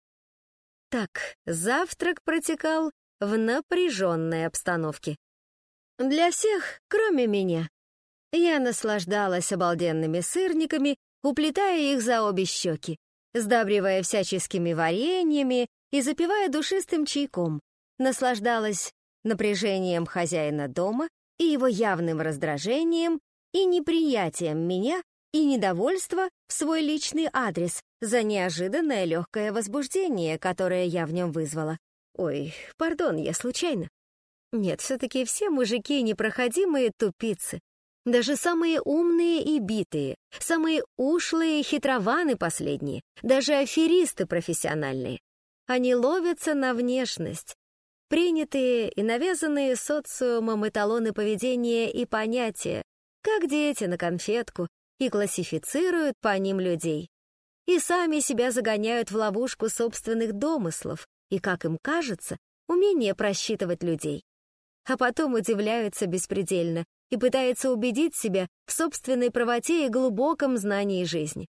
Так, завтрак протекал в напряженной обстановке. Для всех, кроме меня. Я наслаждалась обалденными сырниками, уплетая их за обе щеки, сдабривая всяческими вареньями и запивая душистым чайком. Наслаждалась напряжением хозяина дома и его явным раздражением и неприятием меня и недовольство в свой личный адрес за неожиданное легкое возбуждение, которое я в нем вызвала. Ой, пардон, я случайно. Нет, все-таки все мужики непроходимые тупицы. Даже самые умные и битые, самые ушлые и хитрованы последние, даже аферисты профессиональные. Они ловятся на внешность, принятые и навязанные социумом эталоны поведения и понятия, как дети на конфетку, и классифицируют по ним людей. И сами себя загоняют в ловушку собственных домыслов и, как им кажется, умение просчитывать людей. А потом удивляются беспредельно и пытаются убедить себя в собственной правоте и глубоком знании жизни.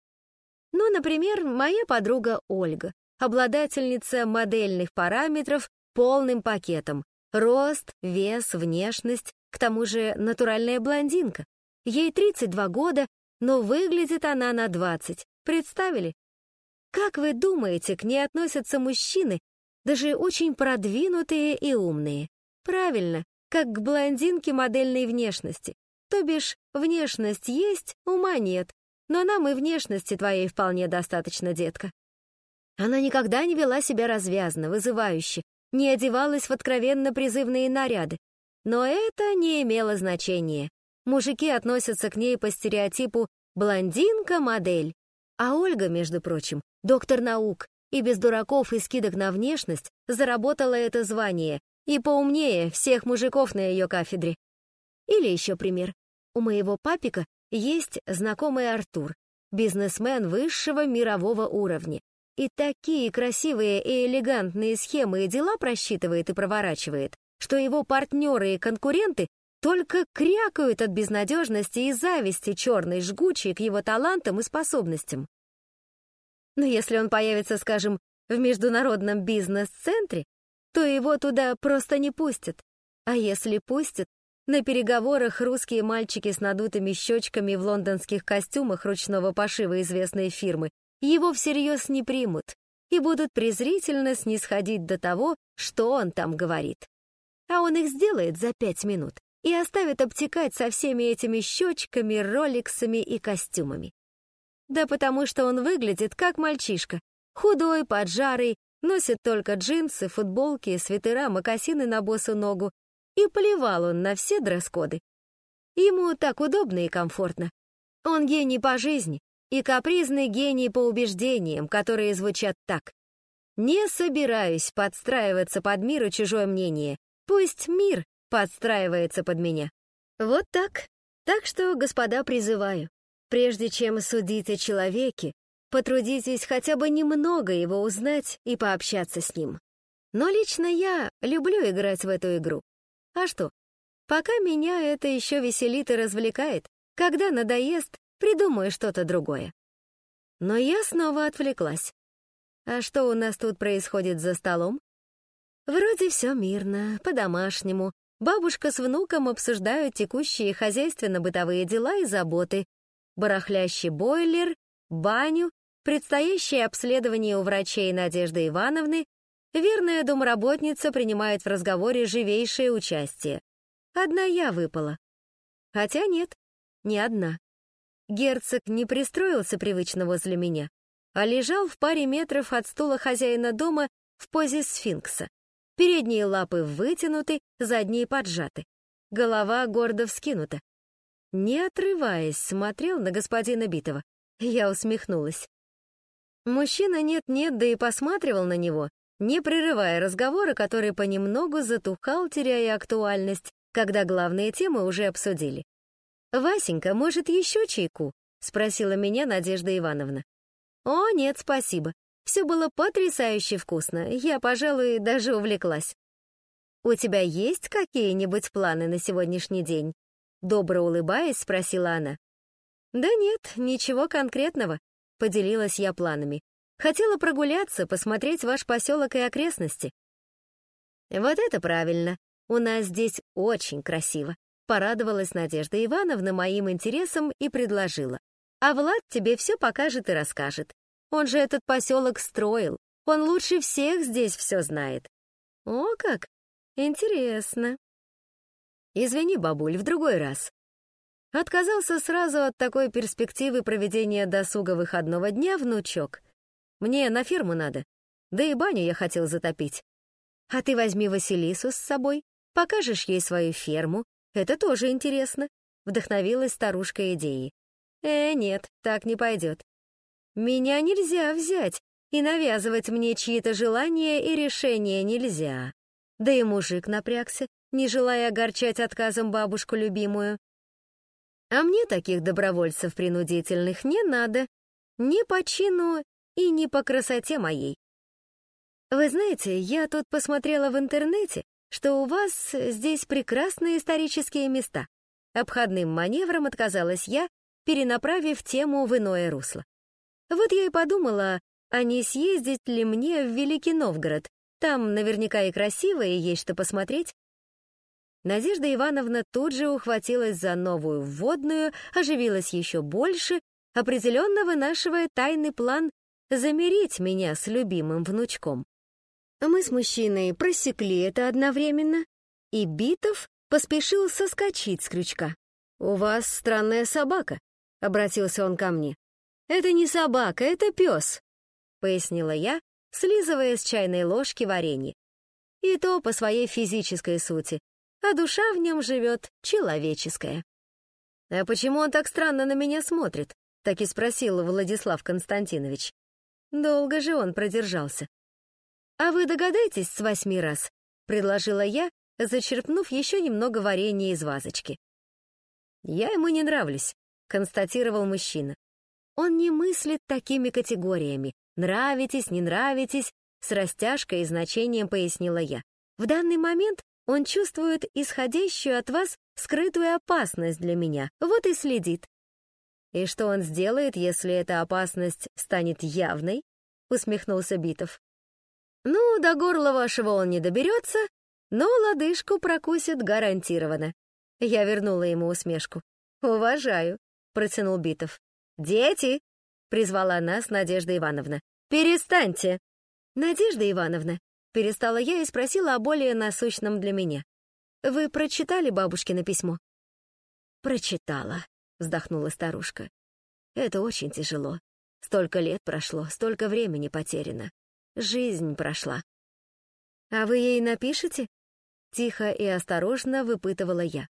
Ну, например, моя подруга Ольга, обладательница модельных параметров полным пакетом. Рост, вес, внешность, к тому же натуральная блондинка. Ей тридцать два года, но выглядит она на двадцать. Представили? Как вы думаете, к ней относятся мужчины, даже очень продвинутые и умные? Правильно, как к блондинке модельной внешности. То бишь, внешность есть, ума нет, но нам и внешности твоей вполне достаточно, детка. Она никогда не вела себя развязно, вызывающе, не одевалась в откровенно призывные наряды. Но это не имело значения. Мужики относятся к ней по стереотипу «блондинка-модель». А Ольга, между прочим, доктор наук, и без дураков и скидок на внешность заработала это звание и поумнее всех мужиков на ее кафедре. Или еще пример. У моего папика есть знакомый Артур, бизнесмен высшего мирового уровня. И такие красивые и элегантные схемы и дела просчитывает и проворачивает, что его партнеры и конкуренты только крякают от безнадежности и зависти черной жгучей к его талантам и способностям. Но если он появится, скажем, в международном бизнес-центре, то его туда просто не пустят. А если пустят, на переговорах русские мальчики с надутыми щечками в лондонских костюмах ручного пошива известной фирмы его всерьез не примут и будут презрительно снисходить до того, что он там говорит. А он их сделает за пять минут и оставит обтекать со всеми этими щечками, роликсами и костюмами. Да потому что он выглядит как мальчишка, худой, поджарый, носит только джинсы, футболки, свитера, мокасины на босу ногу, и плевал он на все дресс-коды. Ему так удобно и комфортно. Он гений по жизни и капризный гений по убеждениям, которые звучат так. Не собираюсь подстраиваться под мир и чужое мнение, пусть мир подстраивается под меня. Вот так. Так что, господа, призываю, прежде чем судить о человеке, потрудитесь хотя бы немного его узнать и пообщаться с ним. Но лично я люблю играть в эту игру. А что? Пока меня это еще веселит и развлекает, когда надоест, придумаю что-то другое. Но я снова отвлеклась. А что у нас тут происходит за столом? Вроде все мирно, по-домашнему, Бабушка с внуком обсуждают текущие хозяйственно-бытовые дела и заботы, барахлящий бойлер, баню, предстоящее обследование у врачей Надежды Ивановны. Верная домработница принимает в разговоре живейшее участие. Одна я выпала. Хотя нет, не одна. Герцог не пристроился привычно возле меня, а лежал в паре метров от стула хозяина дома в позе сфинкса. Передние лапы вытянуты, задние поджаты. Голова гордо вскинута. Не отрываясь, смотрел на господина Битова. Я усмехнулась. Мужчина нет-нет, да и посматривал на него, не прерывая разговора, который понемногу затухал, теряя актуальность, когда главные темы уже обсудили. «Васенька, может, еще чайку?» — спросила меня Надежда Ивановна. «О, нет, спасибо. Все было потрясающе вкусно. Я, пожалуй, даже увлеклась». «У тебя есть какие-нибудь планы на сегодняшний день?» Добро улыбаясь, спросила она. «Да нет, ничего конкретного», — поделилась я планами. «Хотела прогуляться, посмотреть ваш поселок и окрестности». «Вот это правильно. У нас здесь очень красиво», — порадовалась Надежда Ивановна моим интересом и предложила. «А Влад тебе все покажет и расскажет. Он же этот поселок строил. Он лучше всех здесь все знает». «О как! Интересно». «Извини, бабуль, в другой раз». Отказался сразу от такой перспективы проведения досуга выходного дня внучок. «Мне на ферму надо, да и баню я хотел затопить. А ты возьми Василису с собой, покажешь ей свою ферму, это тоже интересно», — вдохновилась старушка идеей. «Э, нет, так не пойдет. Меня нельзя взять, и навязывать мне чьи-то желания и решения нельзя». Да и мужик напрягся, не желая огорчать отказом бабушку любимую. А мне таких добровольцев принудительных не надо, ни по чину и ни по красоте моей. Вы знаете, я тут посмотрела в интернете, что у вас здесь прекрасные исторические места. Обходным маневром отказалась я, перенаправив тему в иное русло. Вот я и подумала, а не съездить ли мне в Великий Новгород? Там наверняка и красиво, и есть что посмотреть. Надежда Ивановна тут же ухватилась за новую вводную, оживилась еще больше, определенно вынашивая тайный план замирить меня с любимым внучком. Мы с мужчиной просекли это одновременно, и Битов поспешил соскочить с крючка. «У вас странная собака», — обратился он ко мне. «Это не собака, это пес», — пояснила я, слизывая с чайной ложки варенье. И то по своей физической сути, а душа в нем живет человеческая. «А почему он так странно на меня смотрит?» — так и спросил Владислав Константинович. Долго же он продержался. «А вы догадаетесь с восьми раз?» — предложила я, зачерпнув еще немного варенья из вазочки. «Я ему не нравлюсь», — констатировал мужчина. «Он не мыслит такими категориями. Нравитесь, не нравитесь», — с растяжкой и значением пояснила я. «В данный момент он чувствует исходящую от вас скрытую опасность для меня, вот и следит». «И что он сделает, если эта опасность станет явной?» — усмехнулся Битов. «Ну, до горла вашего он не доберется, но лодыжку прокусит гарантированно». Я вернула ему усмешку. «Уважаю», — протянул Битов. «Дети!» — призвала нас Надежда Ивановна. «Перестаньте!» «Надежда Ивановна», — перестала я и спросила о более насущном для меня. «Вы прочитали бабушкино письмо?» «Прочитала», — вздохнула старушка. «Это очень тяжело. Столько лет прошло, столько времени потеряно. Жизнь прошла». «А вы ей напишете?» — тихо и осторожно выпытывала я.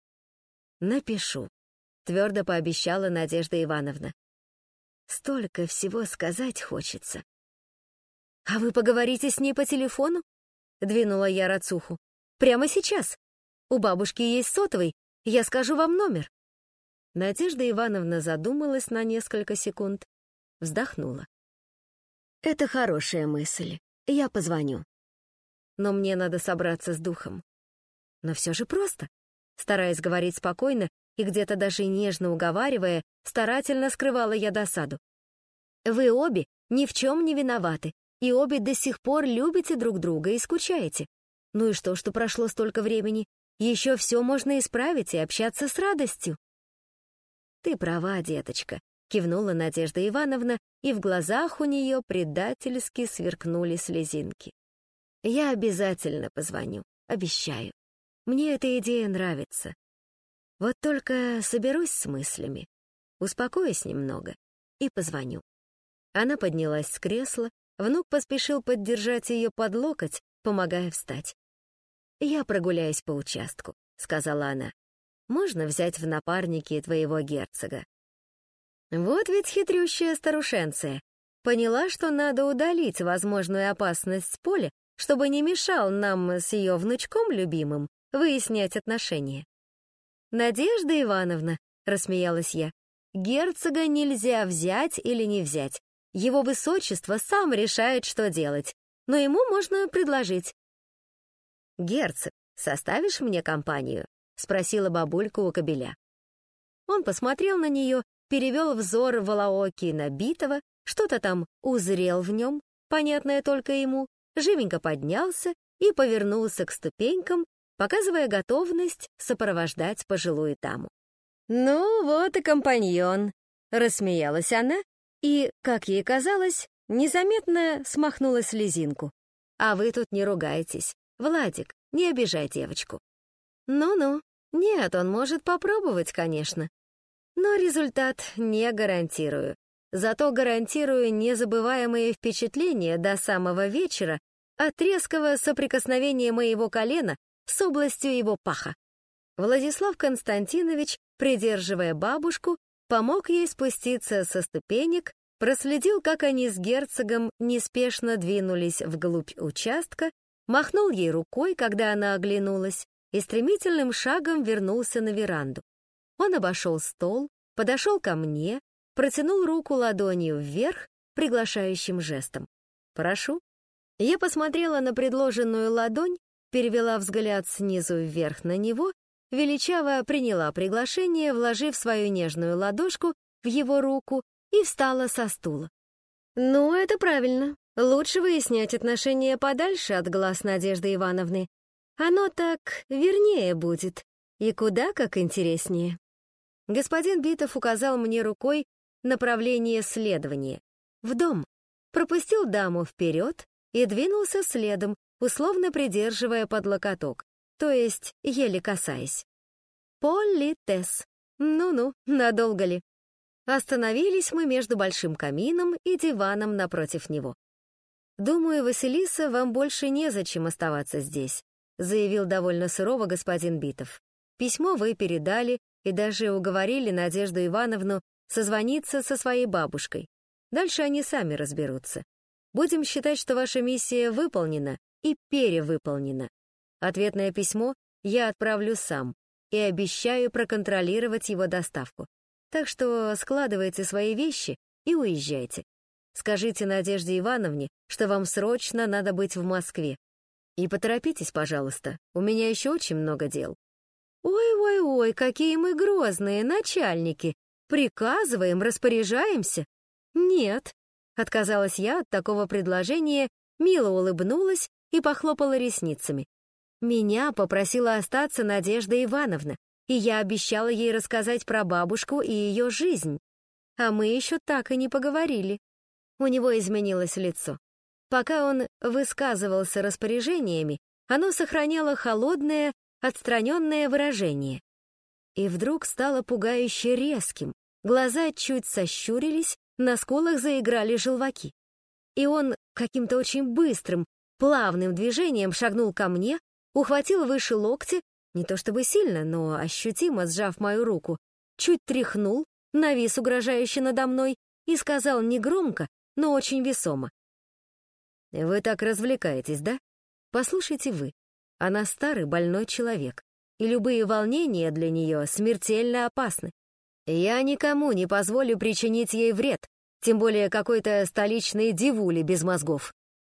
«Напишу», — твердо пообещала Надежда Ивановна. «Столько всего сказать хочется». «А вы поговорите с ней по телефону?» — двинула я Рацуху. «Прямо сейчас. У бабушки есть сотовый, я скажу вам номер». Надежда Ивановна задумалась на несколько секунд, вздохнула. «Это хорошая мысль, я позвоню. Но мне надо собраться с духом». Но все же просто. Стараясь говорить спокойно и где-то даже нежно уговаривая, старательно скрывала я досаду. «Вы обе ни в чем не виноваты, и обе до сих пор любите друг друга и скучаете. Ну и что, что прошло столько времени? еще все можно исправить и общаться с радостью. «Ты права, деточка», — кивнула Надежда Ивановна, и в глазах у нее предательски сверкнули слезинки. «Я обязательно позвоню, обещаю. Мне эта идея нравится. Вот только соберусь с мыслями, успокоюсь немного и позвоню». Она поднялась с кресла, внук поспешил поддержать ее под локоть, помогая встать. «Я прогуляюсь по участку», — сказала она. «Можно взять в напарники твоего герцога?» Вот ведь хитрющая старушенция. Поняла, что надо удалить возможную опасность с поля, чтобы не мешал нам с ее внучком любимым выяснять отношения. «Надежда Ивановна», — рассмеялась я, — «герцога нельзя взять или не взять. Его высочество сам решает, что делать, но ему можно предложить». «Герцог, составишь мне компанию?» — спросила бабулька у кобеля. Он посмотрел на нее, перевел взор волооки на битого, что-то там узрел в нем, понятное только ему, живенько поднялся и повернулся к ступенькам, показывая готовность сопровождать пожилую даму. «Ну вот и компаньон», — рассмеялась она и, как ей казалось, незаметно смахнула слезинку. «А вы тут не ругайтесь. Владик, не обижай девочку». «Ну-ну, нет, он может попробовать, конечно. Но результат не гарантирую. Зато гарантирую незабываемые впечатления до самого вечера от резкого соприкосновения моего колена с областью его паха». Владислав Константинович, придерживая бабушку, помог ей спуститься со ступенек, проследил, как они с герцогом неспешно двинулись вглубь участка, махнул ей рукой, когда она оглянулась, и стремительным шагом вернулся на веранду. Он обошел стол, подошел ко мне, протянул руку ладонью вверх, приглашающим жестом. «Прошу». Я посмотрела на предложенную ладонь, перевела взгляд снизу вверх на него, величаво приняла приглашение, вложив свою нежную ладошку в его руку и встала со стула. «Ну, это правильно. Лучше выяснять отношения подальше от глаз Надежды Ивановны. Оно так вернее будет и куда как интереснее». Господин Битов указал мне рукой направление следования. В дом. Пропустил даму вперед и двинулся следом, условно придерживая под локоток, то есть еле касаясь. Политес. Ну-ну, надолго ли? Остановились мы между большим камином и диваном напротив него. «Думаю, Василиса, вам больше незачем оставаться здесь», заявил довольно сурово господин Битов. «Письмо вы передали и даже уговорили Надежду Ивановну созвониться со своей бабушкой. Дальше они сами разберутся. Будем считать, что ваша миссия выполнена и перевыполнена. Ответное письмо я отправлю сам и обещаю проконтролировать его доставку. Так что складывайте свои вещи и уезжайте. Скажите Надежде Ивановне, что вам срочно надо быть в Москве. И поторопитесь, пожалуйста, у меня еще очень много дел». «Ой-ой-ой, какие мы грозные начальники! Приказываем, распоряжаемся?» «Нет», — отказалась я от такого предложения, мило улыбнулась и похлопала ресницами. «Меня попросила остаться Надежда Ивановна, и я обещала ей рассказать про бабушку и ее жизнь. А мы еще так и не поговорили». У него изменилось лицо. Пока он высказывался распоряжениями, оно сохраняло холодное, отстраненное выражение. И вдруг стало пугающе резким, глаза чуть сощурились, на скулах заиграли желваки. И он каким-то очень быстрым, плавным движением шагнул ко мне, ухватил выше локтя, не то чтобы сильно, но ощутимо сжав мою руку, чуть тряхнул, навис угрожающе надо мной и сказал негромко, но очень весомо: «Вы так развлекаетесь, да? Послушайте вы. Она старый больной человек, и любые волнения для нее смертельно опасны. Я никому не позволю причинить ей вред, тем более какой-то столичной дивуле без мозгов».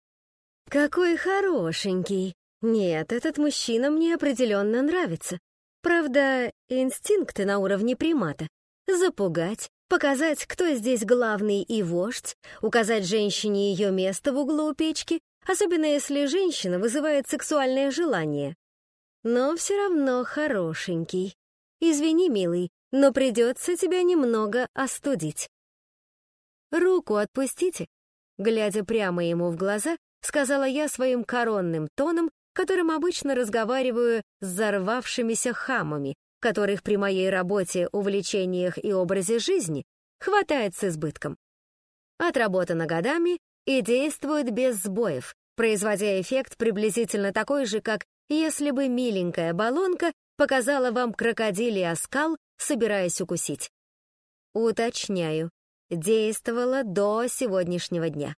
«Какой хорошенький! Нет, этот мужчина мне определенно нравится. Правда, инстинкты на уровне примата. Запугать, показать, кто здесь главный и вождь, указать женщине ее место в углу у печки, особенно если женщина вызывает сексуальное желание. но все равно хорошенький. Извини, милый, но придется тебя немного остудить. Руку отпустите, глядя прямо ему в глаза, сказала я своим коронным тоном, которым обычно разговариваю с взорвавшимися хамами, которых при моей работе, увлечениях и образе жизни хватает с избытком. Отработано годами и действует без сбоев, производя эффект приблизительно такой же, как если бы миленькая баллонка показала вам крокодилий оскал, собираясь укусить. Уточняю, действовала до сегодняшнего дня.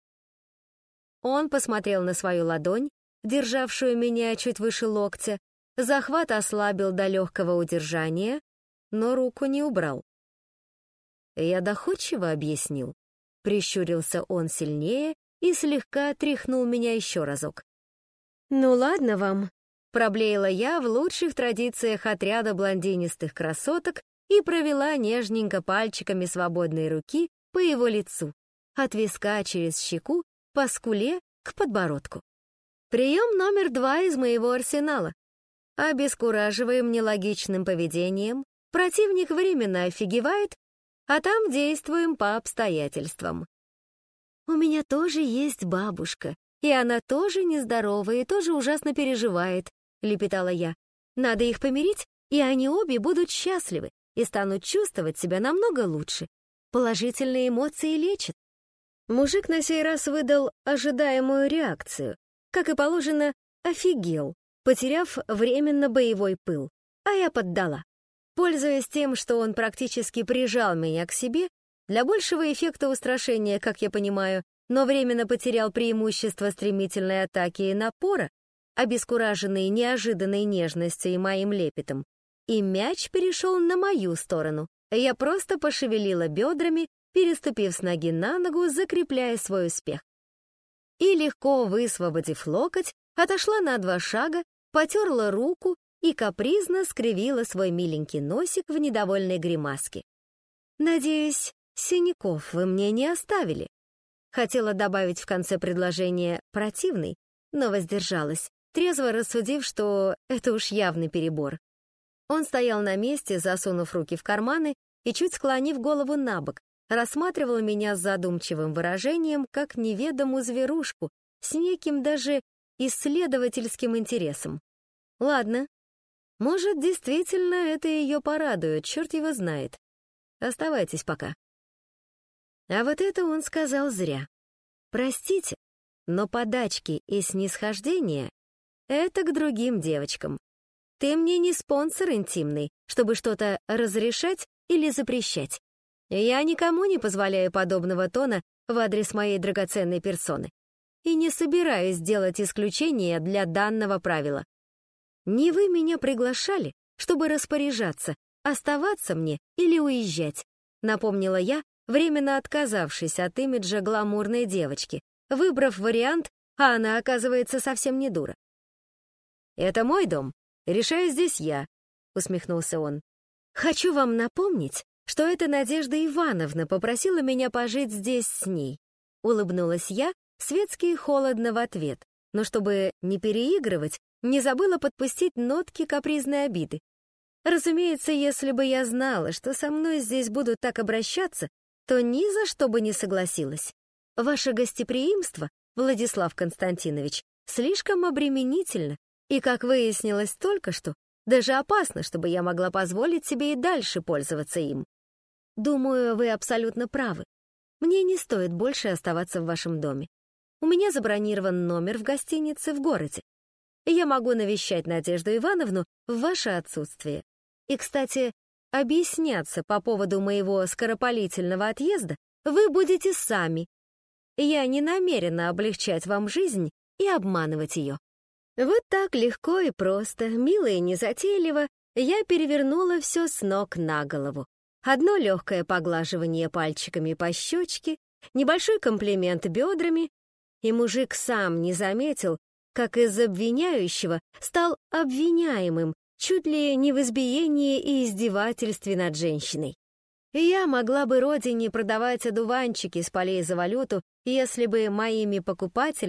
Он посмотрел на свою ладонь, державшую меня чуть выше локтя, захват ослабил до легкого удержания, но руку не убрал. Я доходчиво объяснил. Прищурился он сильнее и слегка тряхнул меня еще разок. «Ну ладно вам», — проблеяла я в лучших традициях отряда блондинистых красоток и провела нежненько пальчиками свободной руки по его лицу, от виска через щеку, по скуле к подбородку. Прием номер два из моего арсенала. Обескураживаем нелогичным поведением, противник временно офигевает, а там действуем по обстоятельствам. У меня тоже есть бабушка, и она тоже нездорова и тоже ужасно переживает, лепетала я. Надо их помирить, и они обе будут счастливы и станут чувствовать себя намного лучше. Положительные эмоции лечат. Мужик на сей раз выдал ожидаемую реакцию. Как и положено, офигел, потеряв временно боевой пыл. А я поддала. Пользуясь тем, что он практически прижал меня к себе, для большего эффекта устрашения, как я понимаю, но временно потерял преимущество стремительной атаки и напора, обескураженный неожиданной нежностью и моим лепетом, и мяч перешел на мою сторону. Я просто пошевелила бедрами, переступив с ноги на ногу, закрепляя свой успех. И, легко высвободив локоть, отошла на два шага, потерла руку и капризно скривила свой миленький носик в недовольной гримаске. «Надеюсь, синяков вы мне не оставили?» Хотела добавить в конце предложения «противный», но воздержалась, трезво рассудив, что это уж явный перебор. Он стоял на месте, засунув руки в карманы и чуть склонив голову на бок, рассматривал меня с задумчивым выражением, как неведомую зверушку, с неким даже исследовательским интересом. Ладно, может, действительно это ее порадует, черт его знает. Оставайтесь пока. А вот это он сказал зря. Простите, но подачки и снисхождения — это к другим девочкам. Ты мне не спонсор интимный, чтобы что-то разрешать или запрещать. Я никому не позволяю подобного тона в адрес моей драгоценной персоны. И не собираюсь делать исключения для данного правила. Не вы меня приглашали, чтобы распоряжаться, оставаться мне или уезжать, напомнила я, временно отказавшись от имиджа гламурной девочки, выбрав вариант, а она, оказывается, совсем не дура. «Это мой дом, решаю здесь я», — усмехнулся он. «Хочу вам напомнить, что эта Надежда Ивановна попросила меня пожить здесь с ней», — улыбнулась я, светски и холодно в ответ, но чтобы не переигрывать, не забыла подпустить нотки капризной обиды. Разумеется, если бы я знала, что со мной здесь будут так обращаться, то ни за что бы не согласилась. Ваше гостеприимство, Владислав Константинович, слишком обременительно, и, как выяснилось только что, даже опасно, чтобы я могла позволить себе и дальше пользоваться им. Думаю, вы абсолютно правы. Мне не стоит больше оставаться в вашем доме. У меня забронирован номер в гостинице в городе. Я могу навещать Надежду Ивановну в ваше отсутствие. И, кстати, объясняться по поводу моего скоропалительного отъезда вы будете сами. Я не намерена облегчать вам жизнь и обманывать ее. Вот так легко и просто, мило и незатейливо я перевернула все с ног на голову. Одно легкое поглаживание пальчиками по щечке, небольшой комплимент бедрами, и мужик сам не заметил, как из обвиняющего стал обвиняемым, чуть ли не в избиении и издевательстве над женщиной. Я могла бы родине продавать одуванчики с полей за валюту, если бы моими покупателями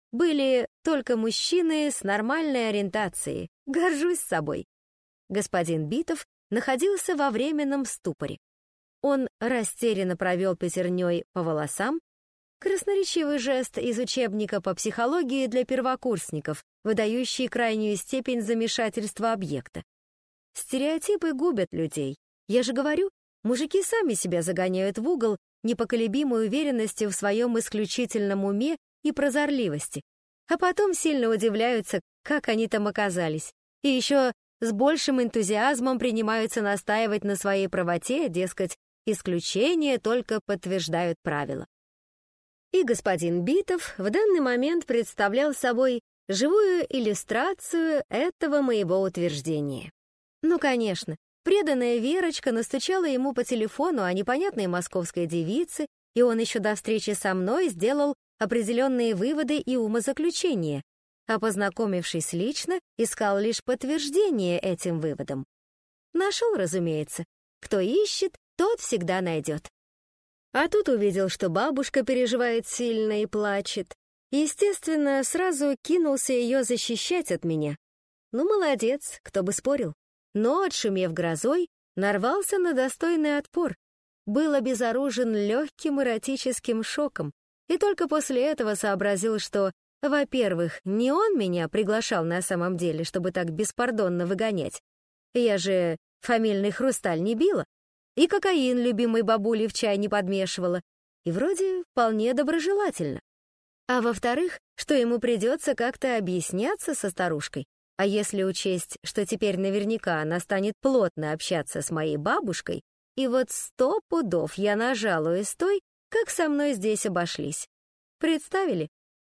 были только мужчины с нормальной ориентацией. Горжусь собой. Господин Битов находился во временном ступоре. Он растерянно провел пятерней по волосам, красноречивый жест из учебника по психологии для первокурсников, выдающий крайнюю степень замешательства объекта. Стереотипы губят людей. Я же говорю, мужики сами себя загоняют в угол непоколебимой уверенностью в своем исключительном уме и прозорливости, а потом сильно удивляются, как они там оказались, и еще с большим энтузиазмом принимаются настаивать на своей правоте, дескать, исключения только подтверждают правила. И господин Битов в данный момент представлял собой живую иллюстрацию этого моего утверждения. Ну, конечно, преданная Верочка настучала ему по телефону о непонятной московской девице, и он еще до встречи со мной сделал определенные выводы и умозаключения, а познакомившись лично, искал лишь подтверждение этим выводам. Нашел, разумеется. Кто ищет, тот всегда найдет. А тут увидел, что бабушка переживает сильно и плачет. Естественно, сразу кинулся ее защищать от меня. Ну, молодец, кто бы спорил. Но, отшумев грозой, нарвался на достойный отпор. Был обезоружен легким эротическим шоком. И только после этого сообразил, что, во-первых, не он меня приглашал на самом деле, чтобы так беспардонно выгонять. Я же фамильный хрусталь не била, и кокаин любимой бабули в чай не подмешивала, и вроде вполне доброжелательно. А во-вторых, что ему придется как-то объясняться со старушкой, а если учесть, что теперь наверняка она станет плотно общаться с моей бабушкой, и вот сто пудов я нажалуюсь той, как со мной здесь обошлись. Представили?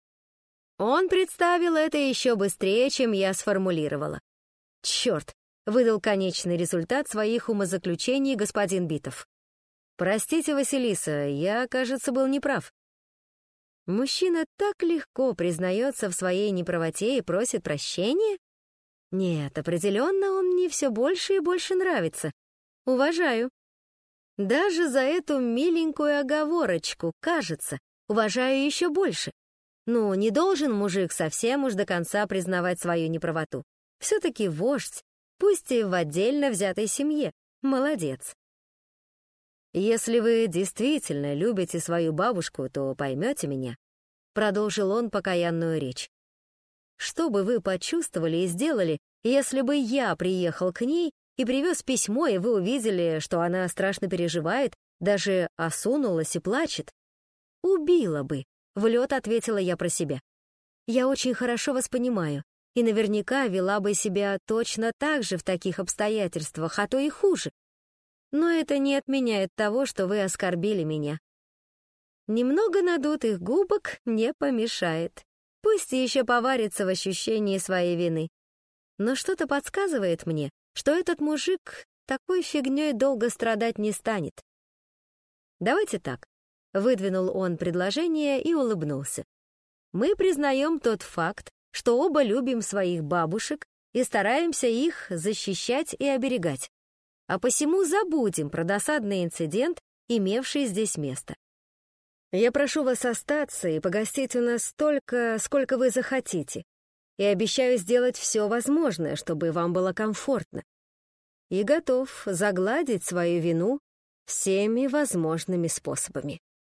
Он представил это еще быстрее, чем я сформулировала. Черт, выдал конечный результат своих умозаключений господин Битов. Простите, Василиса, я, кажется, был неправ. Мужчина так легко признается в своей неправоте и просит прощения? Нет, определенно он мне все больше и больше нравится. Уважаю. Даже за эту миленькую оговорочку, кажется, уважаю еще больше. Ну, не должен мужик совсем уж до конца признавать свою неправоту. Все-таки вождь, пусть и в отдельно взятой семье. Молодец. «Если вы действительно любите свою бабушку, то поймете меня», — продолжил он покаянную речь. «Что бы вы почувствовали и сделали, если бы я приехал к ней и привез письмо, и вы увидели, что она страшно переживает, даже осунулась и плачет?» «Убила бы», — в лед ответила я про себя. «Я очень хорошо вас понимаю, и наверняка вела бы себя точно так же в таких обстоятельствах, а то и хуже. Но это не отменяет того, что вы оскорбили меня. Немного надутых губок не помешает. Пусть еще поварится в ощущении своей вины. Но что-то подсказывает мне, что этот мужик такой фигней долго страдать не станет. Давайте так. Выдвинул он предложение и улыбнулся. Мы признаем тот факт, что оба любим своих бабушек и стараемся их защищать и оберегать. А посему забудем про досадный инцидент, имевший здесь место. Я прошу вас остаться и погостить у нас столько, сколько вы захотите, и обещаю сделать все возможное, чтобы вам было комфортно. И готов загладить свою вину всеми возможными способами.